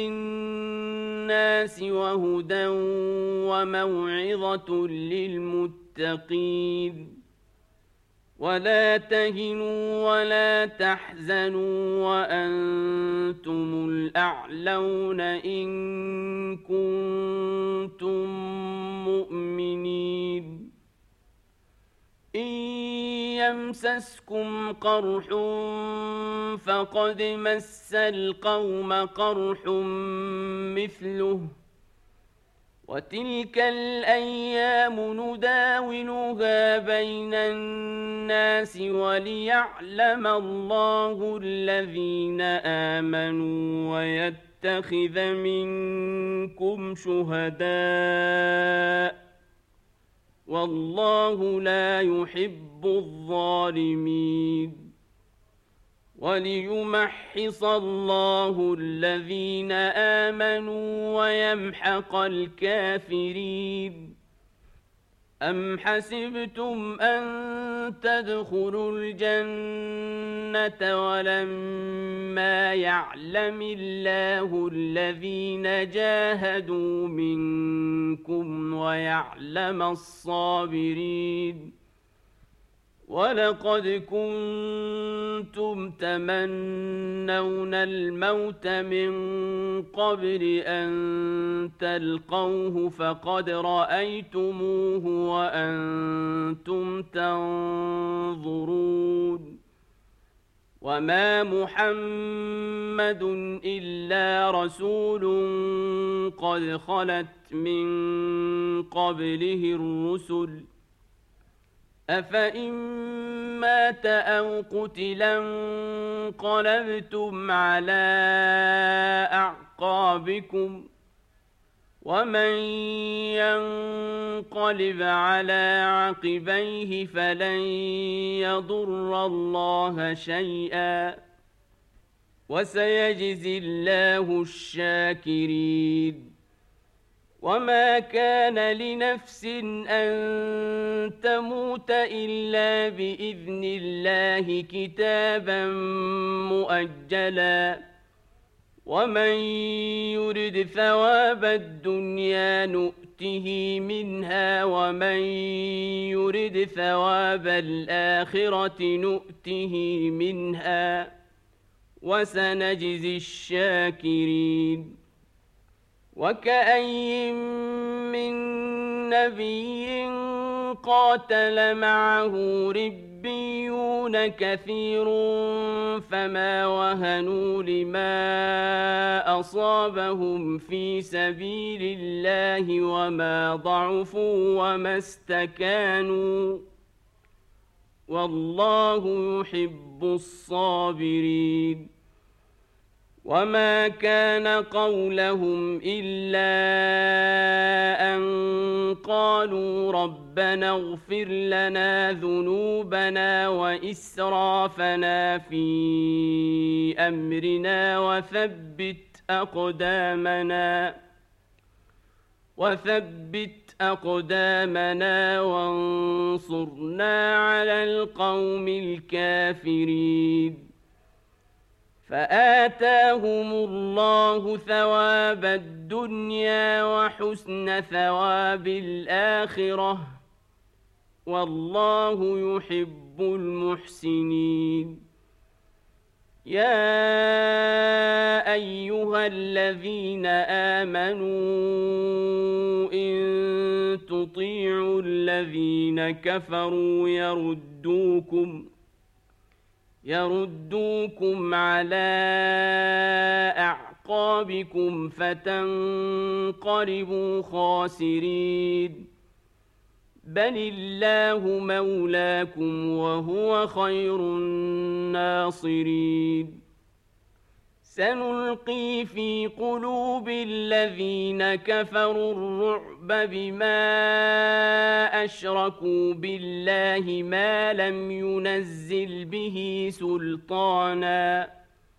للناس وهدى وموعظة للمتقين. ولا تهنوا ولا تحزنوا وأنتم الأعلون إن كنتم مؤمنين. إن يمسسكم قرح فقد مس القوم قرح مثله وتلك الأيام نداولها بين الناس وليعلم الله الذين آمنوا ويتخذ منكم شهداء والله لا يحب الظالمين. وليمحص الله الذين آمنوا ويمحق الكافرين. أم حسبتم أن تدخلوا الجنة ولما يعلم الله الذين جاهدوا منكم ويعلم الصابرين ولقد كنتم تمنون الموت من قبل أن تلقوه فقد رأيتموه وأنتم تنظرون وما محمد إلا رسول قد خلت من قبله الرسل أفإن مات أو قتلا انقلبتم على أعقابكم ومن ينقلب على عقبيه فلن يضر الله شيئا وسيجزي الله الشاكرين وما كان لنفس أن تموت إلا بإذن الله كتابا مؤجلا ومن يرد ثواب الدنيا نؤته منها ومن يرد ثواب الآخرة نؤته منها وسنجزي الشاكرين وكأي من نبي قاتل معه ربيون كثير فما وهنوا لما أصابهم في سبيل الله وما ضعفوا وما استكانوا والله يحب الصابرين وما كان قولهم إلا أن قالوا ربنا اغفر لنا ذنوبنا وإسرافنا في أمرنا وثبت أقدامنا وثبت أقدامنا وانصرنا على القوم الكافرين فآتاهم الله ثواب الدنيا وحسن ثواب الآخرة والله يحب المحسنين يا أيها الذين آمنوا إن تطيعوا الذين كفروا يردوكم يردوكم على أعقابكم فتنقلبوا خاسرين بل الله مولاكم وهو خير الناصرين سنلقي في قلوب الذين كفروا الرعب بما أشركوا بالله ما لم ينزل به سلطانا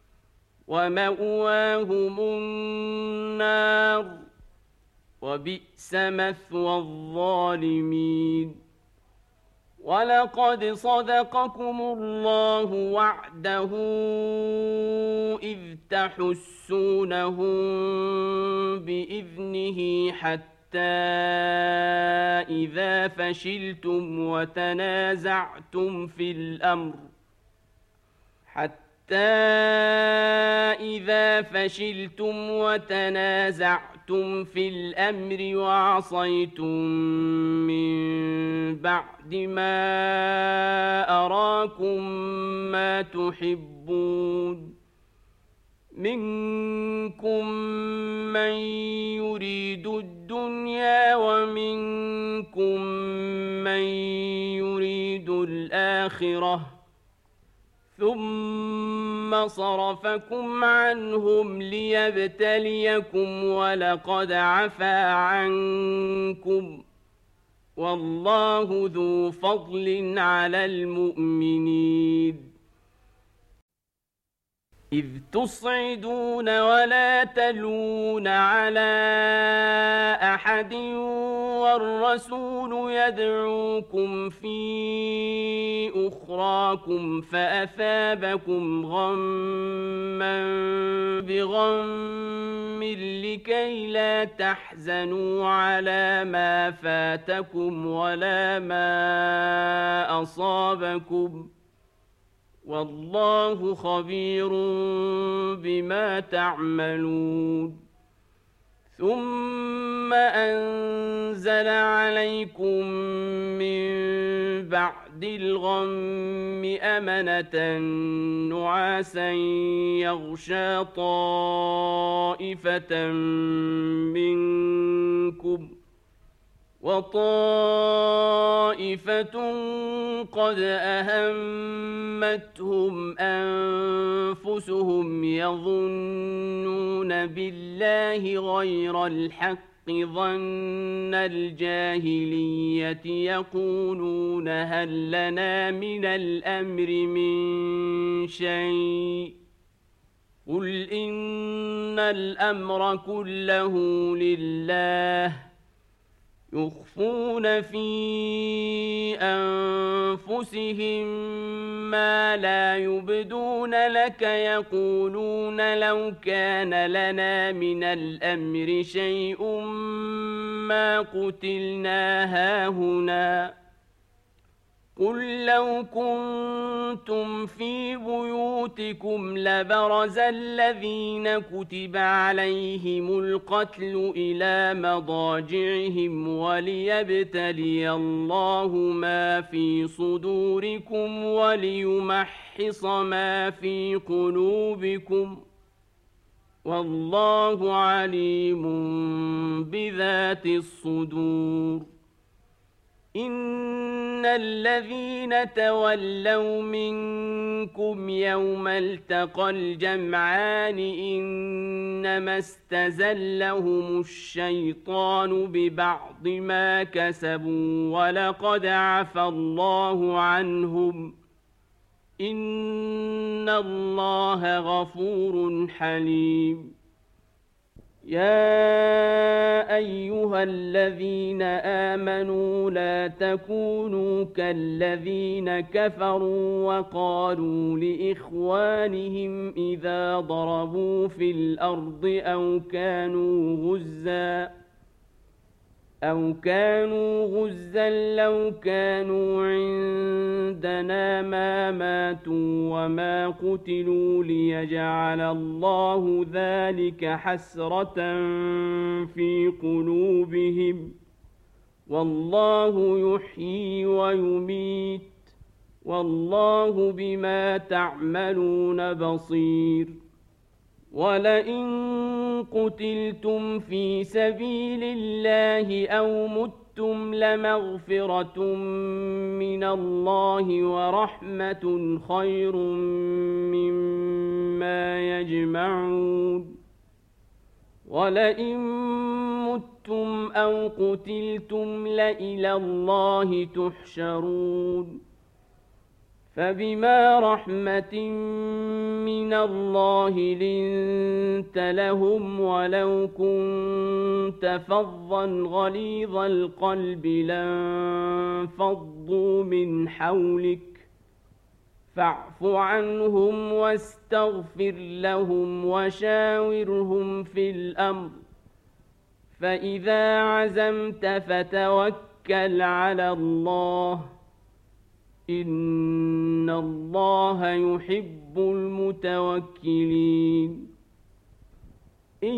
ومأواهم النار وبئس مثوى الظالمين ولقد صدقكم الله وعده إذ تحسونهم بإذنه حتى إذا فشلتم وتنازعتم في الأمر حتى إذا فشلتم وتنازعتم في الأمر وعصيتم من بعد ما أراكم ما تحبون منكم من يريد الدنيا ومنكم من يريد الآخرة ثم صرفكم عنهم ليبتليكم ولقد عفا عنكم والله ذو فضل على المؤمنين إذ تصعدون ولا تلوون على أحد والرسول يدعوكم في أخراكم فأثابكم غما بغم لكي لا تحزنوا على ما فاتكم ولا ما أصابكم والله خبير بما تعملون ثم أنزل عليكم من بعد الغم أمنة نعاسا يغشى طائفة منكم وطائفة قد أهمتهم أنفسهم يظنون بالله غير الحق ظن الجاهلية يقولون هل لنا من الأمر من شيء قل إن الأمر كله لله يخفون في أنفسهم ما لا يبدون لك يقولون لو كان لنا من الأمر شيء ما قتلنا هاهنا قل لو كنتم في بيوتكم لبرز الذين كتب عليهم القتل إلى مضاجعهم وليبتلي الله ما في صدوركم وليمحص ما في قلوبكم والله عليم بذات الصدور إن الذين تولوا منكم يوم التقى الجمعان إنما استزلهم الشيطان ببعض ما كسبوا ولقد عفى الله عنهم إن الله غفور حليم يا أيها الذين آمنوا لا تكونوا كالذين كفروا وقالوا لإخوانهم إذا ضربوا في الأرض أو كانوا غزاً أو كانوا غزا لو كانوا عندنا ما ماتوا وما قتلوا ليجعل الله ذلك حسرة في قلوبهم والله يحيي ويميت والله بما تعملون بصير ولئن قتلتم في سبيل الله أو متم لمغفرة من الله ورحمة خير مما يجمعون ولئن متم أو قتلتم لإلى الله تحشرون فبما رحمة من الله لنت لهم ولو كنت فظا غليظ القلب لانفضوا من حولك فاعف عنهم واستغفر لهم وشاورهم في الأمر فإذا عزمت فتوكل على الله إن الله يحب المتوكلين إن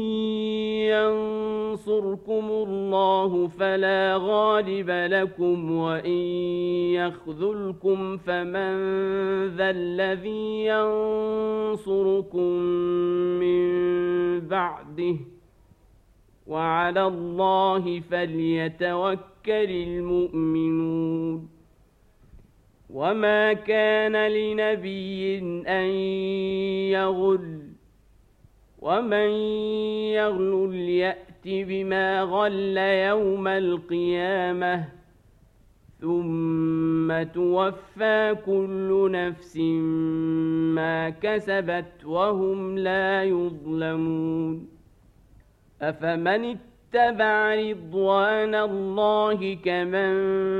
ينصركم الله فلا غالب لكم وإن يخذلكم فمن ذا الذي ينصركم من بعده وعلى الله فليتوكل المؤمنون وما كان لنبي أن يغل ومن يغل يأت بما غل يوم القيامة ثم توفى كل نفس ما كسبت وهم لا يظلمون أفمن اتبع رضوان الله كمن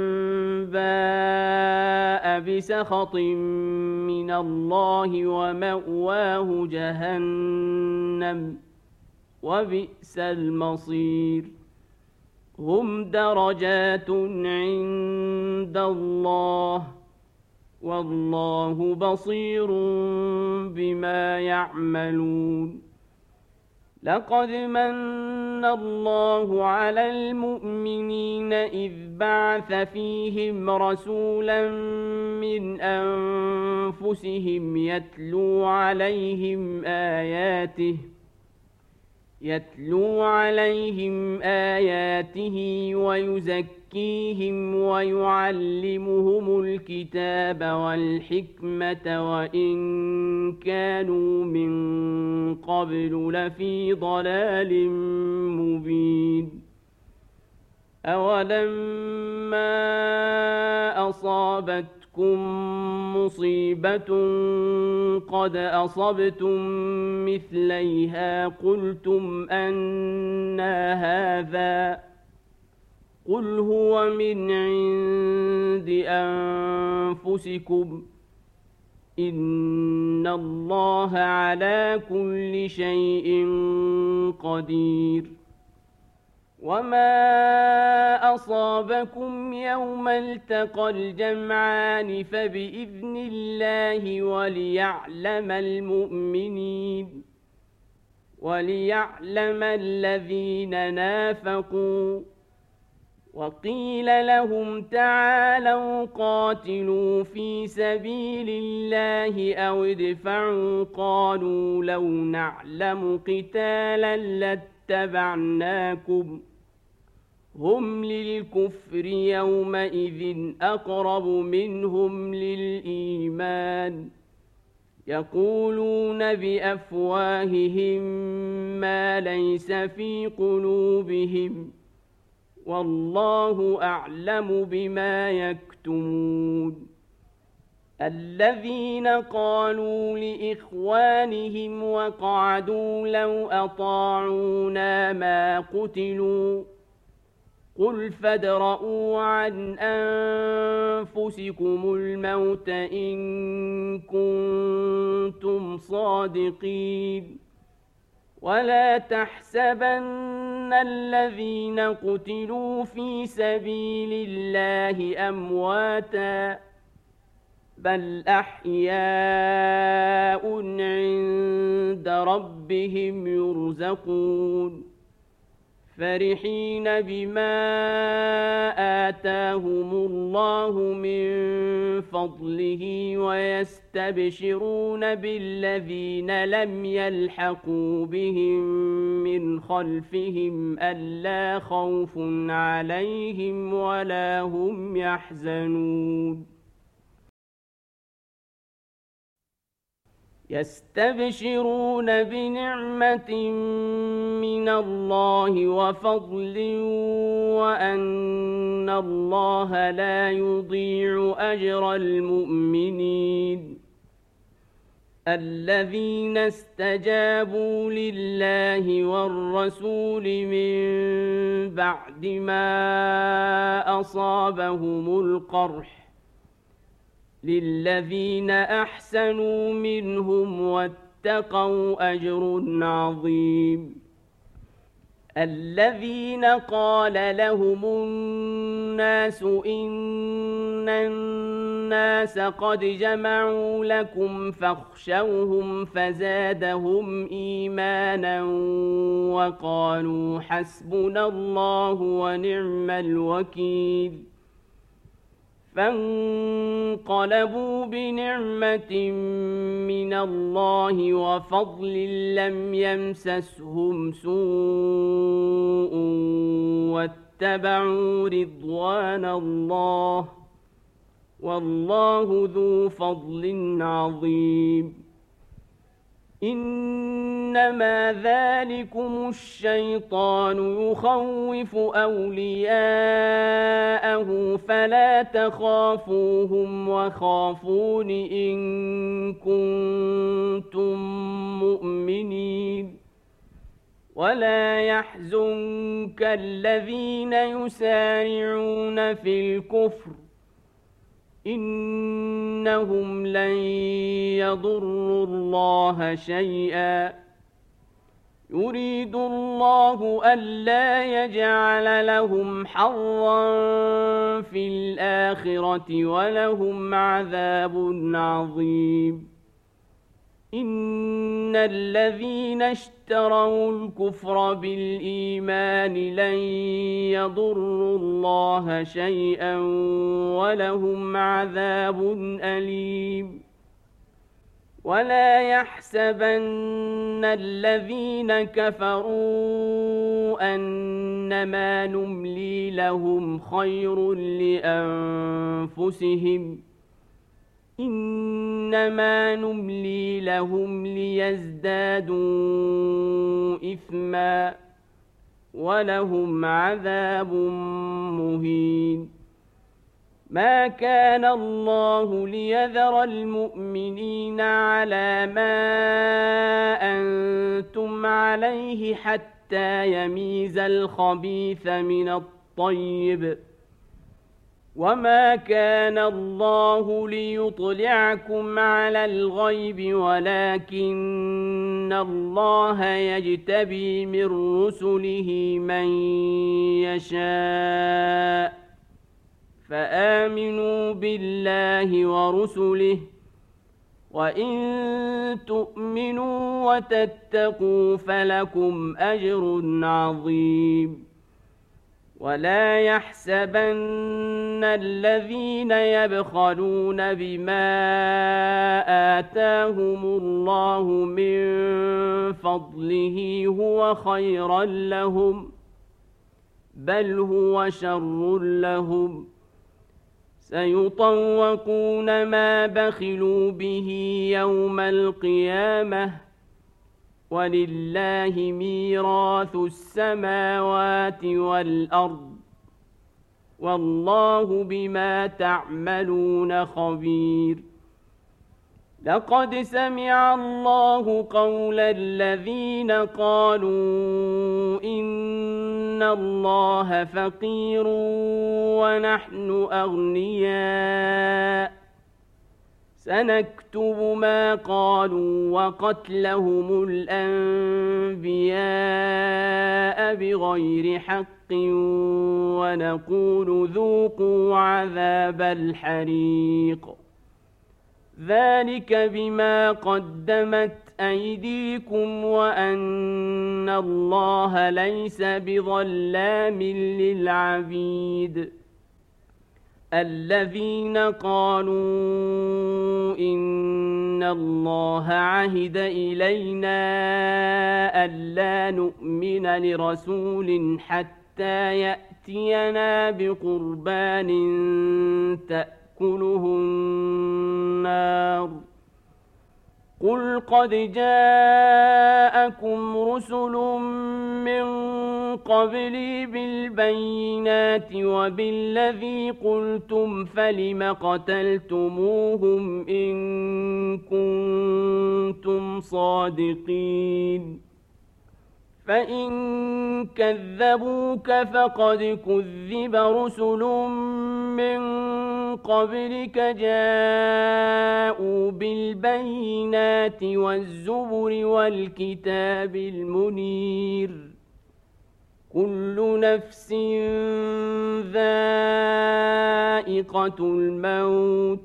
باء بسخط من الله ومأواه جهنم وبئس المصير هم درجات عند الله والله بصير بما يعملون لقد من الله على المؤمنين إذ بعث فيهم رسولا من أنفسهم يتلو عليهم آياته يتلو عليهم آياته ويزكيهم ويعلمهم الكتاب والحكمة وإن كانوا من قبل لفي ضلال مبين أولما أصابت مصيبة قد أصبتم مثليها قلتم أنى هذا قل هو من عند أنفسكم إن الله على كل شيء قدير وما أصابكم يوم التقى الجمعان فبإذن الله وليعلم المؤمنين وليعلم الذين نافقوا وقيل لهم تعالوا قاتلوا في سبيل الله أو ادفعوا قالوا لو نعلم قتالا لاتبعناكم هم للكفر يومئذ أقرب منهم للإيمان يقولون بأفواههم ما ليس في قلوبهم والله أعلم بما يكتمون الذين قالوا لإخوانهم وقعدوا لو أطاعونا ما قتلوا قل فادرءوا عن أنفسكم الموت إن كنتم صادقين ولا تحسبن الذين قتلوا في سبيل الله أمواتا بل أحياء عند ربهم يرزقون فرحين بما آتاهم الله من فضله ويستبشرون بالذين لم يلحقوا بهم من خلفهم ألا خوف عليهم ولا هم يحزنون يستبشرون بنعمة من الله وفضل وأن الله لا يضيع أجر المؤمنين الذين استجابوا لله والرسول من بعد ما أصابهم القرح للذين أحسنوا منهم واتقوا أجر عظيم الذين قال لهم الناس إن الناس قد جمعوا لكم فاخشوهم فزادهم إيمانا وقالوا حسبنا الله ونعم الوكيل فانقلبوا بنعمة من الله وفضل لم يمسسهم سوء واتبعوا رضوان الله والله ذو فضل عظيم إنما ذلكم الشيطان يخوف أولياءه له فلا تخافوهم وخافون إن كنتم مؤمنين ولا يحزنك الذين يسارعون في الكفر إنهم لن يضروا الله شيئا يريد الله ألا يجعل لهم حظا في الآخرة ولهم عذاب عظيم إن الذين اشتروا الكفر بالإيمان لن يضروا الله شيئا ولهم عذاب أليم ولا يحسبن الذين كفروا أنما نملي لهم خير لأنفسهم إنما نملي لهم ليزدادوا إثما ولهم عذاب مهين ما كان الله ليذر المؤمنين على ما أنتم عليه حتى يميز الخبيث من الطيب وما كان الله ليطلعكم على الغيب ولكن الله يجتبي من رسله من يشاء فآمنوا بالله ورسله وإن تؤمنوا وتتقوا فلكم أجر عظيم ولا يحسبن الذين يبخلون بما آتاهم الله من فضله هو خيرا لهم بل هو شر لهم سيطوقون ما بخلوا به يوم القيامة ولله ميراث السماوات والأرض والله بما تعملون خبير لقد سمع الله قول الذين قالوا إن الله فقير ونحن أغنياء سنكتب ما قالوا وقتلهم الأنبياء بغير حق ونقول ذوقوا عذاب الحريق ذلك بما قدمت أيديكم وأن الله ليس بظلام للعبيد الذين قالوا إن الله عهد إلينا ألا نؤمن لرسول حتى يأتينا بقربان تأكله النار قل قد جاءكم رسل من قبلي بالبينات وبالذي قلتم فلم قتلتموهم إن كنتم صادقين فإن كذبوك فقد كذب رسل من قبلك جاءوا بالبينات والزبر والكتاب المنير كل نفس ذائقة الموت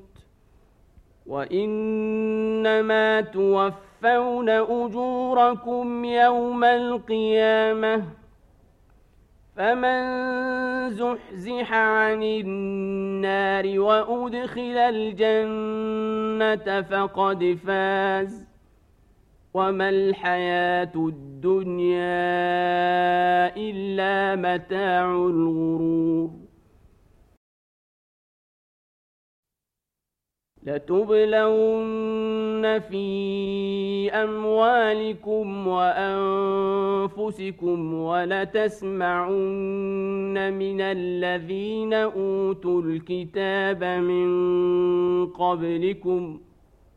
وإنما توفون أجوركم يوم القيامة فمن زحزح عن النار وأدخل الجنة فقد فاز وما الحياة الدنيا إلا متاع الغرور لتبلون في أموالكم وأنفسكم ولتسمعن من الذين أوتوا الكتاب من قبلكم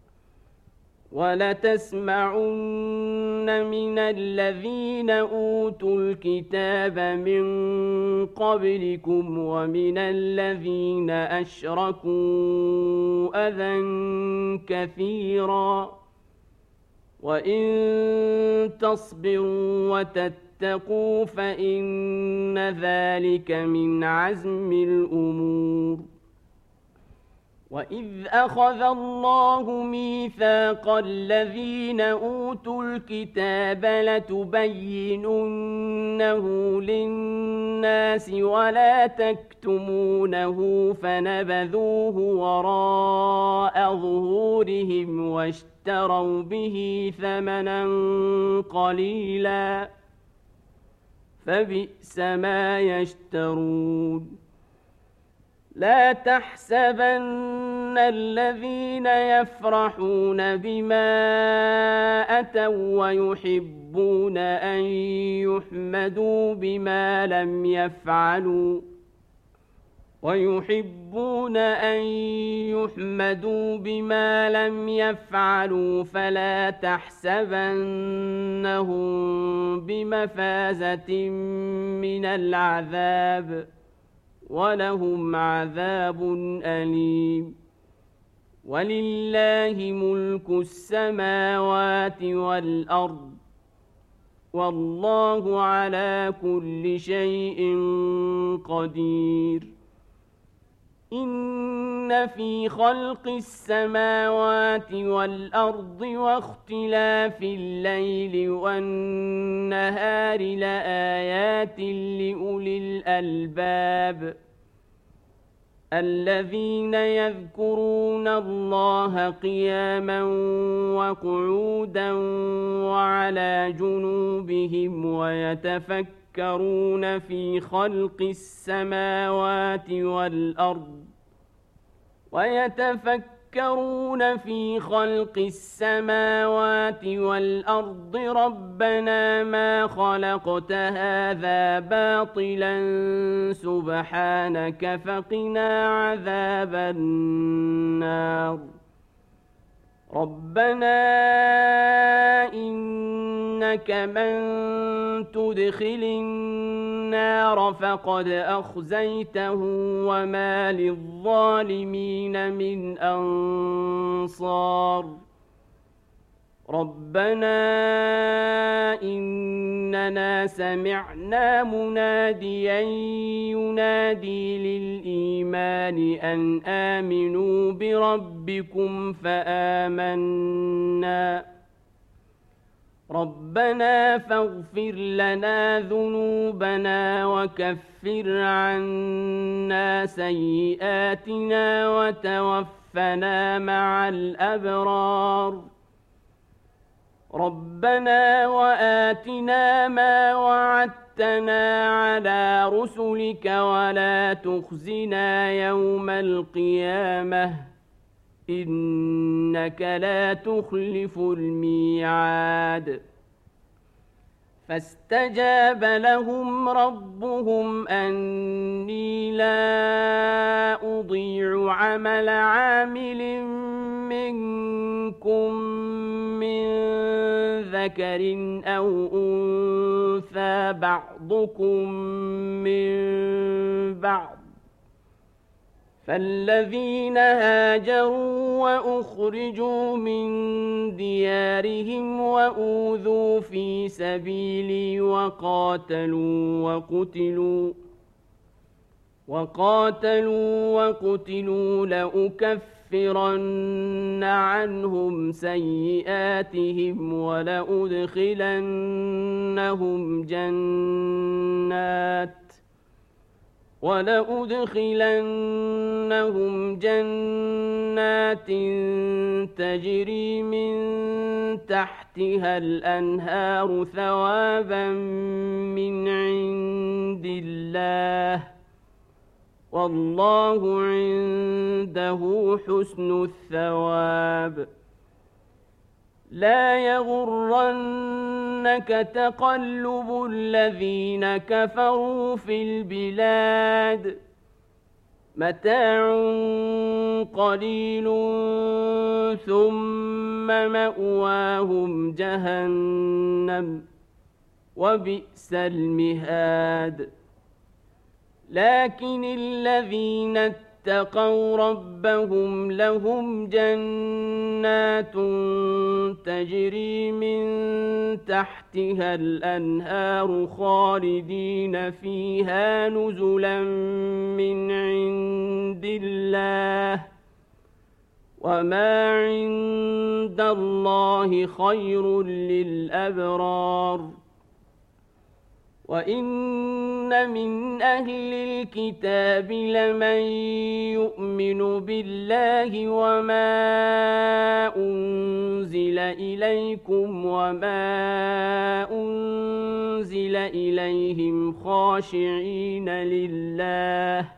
ولتسمعن من الذين أوتوا الكتاب من قبلكم ومن الذين أشركوا أذى كثيرا وإن تصبروا وتتقوا فإن ذلك من عزم الأمور. وإذ أخذ الله ميثاق الذين أوتوا الكتاب لتبيننه للناس ولا تكتمونه فنبذوه وراء ظهورهم واشتروا به ثمنا قليلا فبئس ما يشترون. لا تحسبن الذين يفرحون بما أتوا ويحبون أن يحمدوا بما لم يفعلوا ويحبون أن يحمدوا بما لم يفعلوا فلا تحسبنهم بمفازة من العذاب ولهم عذاب أليم. ولله ملك السماوات والأرض والله على كل شيء قدير. إن في خلق السماوات والأرض واختلاف الليل والنهار لآيات لأولي الألباب الذين يذكرون الله قياما وقعودا وعلى جنوبهم ويتفكرون في خلق السماوات والأرض ويتفكرون في خلق السماوات والأرض ربنا ما خلقت هذا باطلا سبحانك فقنا عذاب النار. ربنا إنك من تدخل النار فقد أخزيته وما للظالمين من أنصار. ربنا إننا سمعنا مناديا ينادي للإيمان أن آمنوا بربكم فآمنا. ربنا فاغفر لنا ذنوبنا وكفر عنا سيئاتنا وتوفنا مع الأبرار. ربنا وآتنا ما وعدتنا على رسلك ولا تخزنا يوم القيامة إنك لا تخلف الميعاد. فاستجاب لهم ربهم أني لا أضيع عمل عامل منكم من ذكر أو أنثى بعضكم من بعض. فالذين هاجروا وأخرجوا من ديارهم وأوذوا في سبيلي وقاتلوا وقتلوا وقاتلوا وقتلوا لأكفرن عنهم سيئاتهم ولأدخلنهم جنات ولأدخلنهم جنات تجري من تحتها الأنهار ثوابا من عند الله والله عنده حسن الثواب. لا يغرنك تقلب الذين كفروا في البلاد متاع قليل ثم مأواهم جهنم وبئس المهاد لكن الذين اتقوا ربهم لهم جنات تجري من تحتها الأنهار خالدين فيها نزلا من عند الله وما عند الله خير للأبرار وإن من أهل الكتاب لمن يؤمن بالله وما أنزل إليكم وما أنزل إليهم خاشعين لله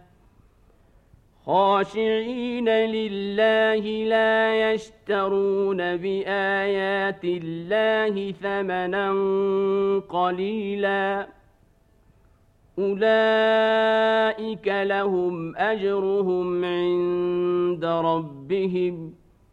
خاشعين لله لا يشترون بآيات الله ثمنا قليلا أولئك لهم أجرهم عند ربهم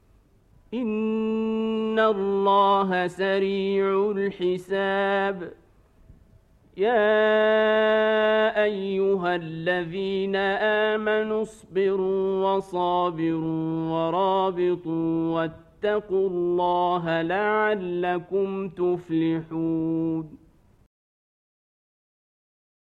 إن الله سريع الحساب يا أيها الذين آمنوا اصبروا وصابروا ورابطوا واتقوا الله لعلكم تفلحون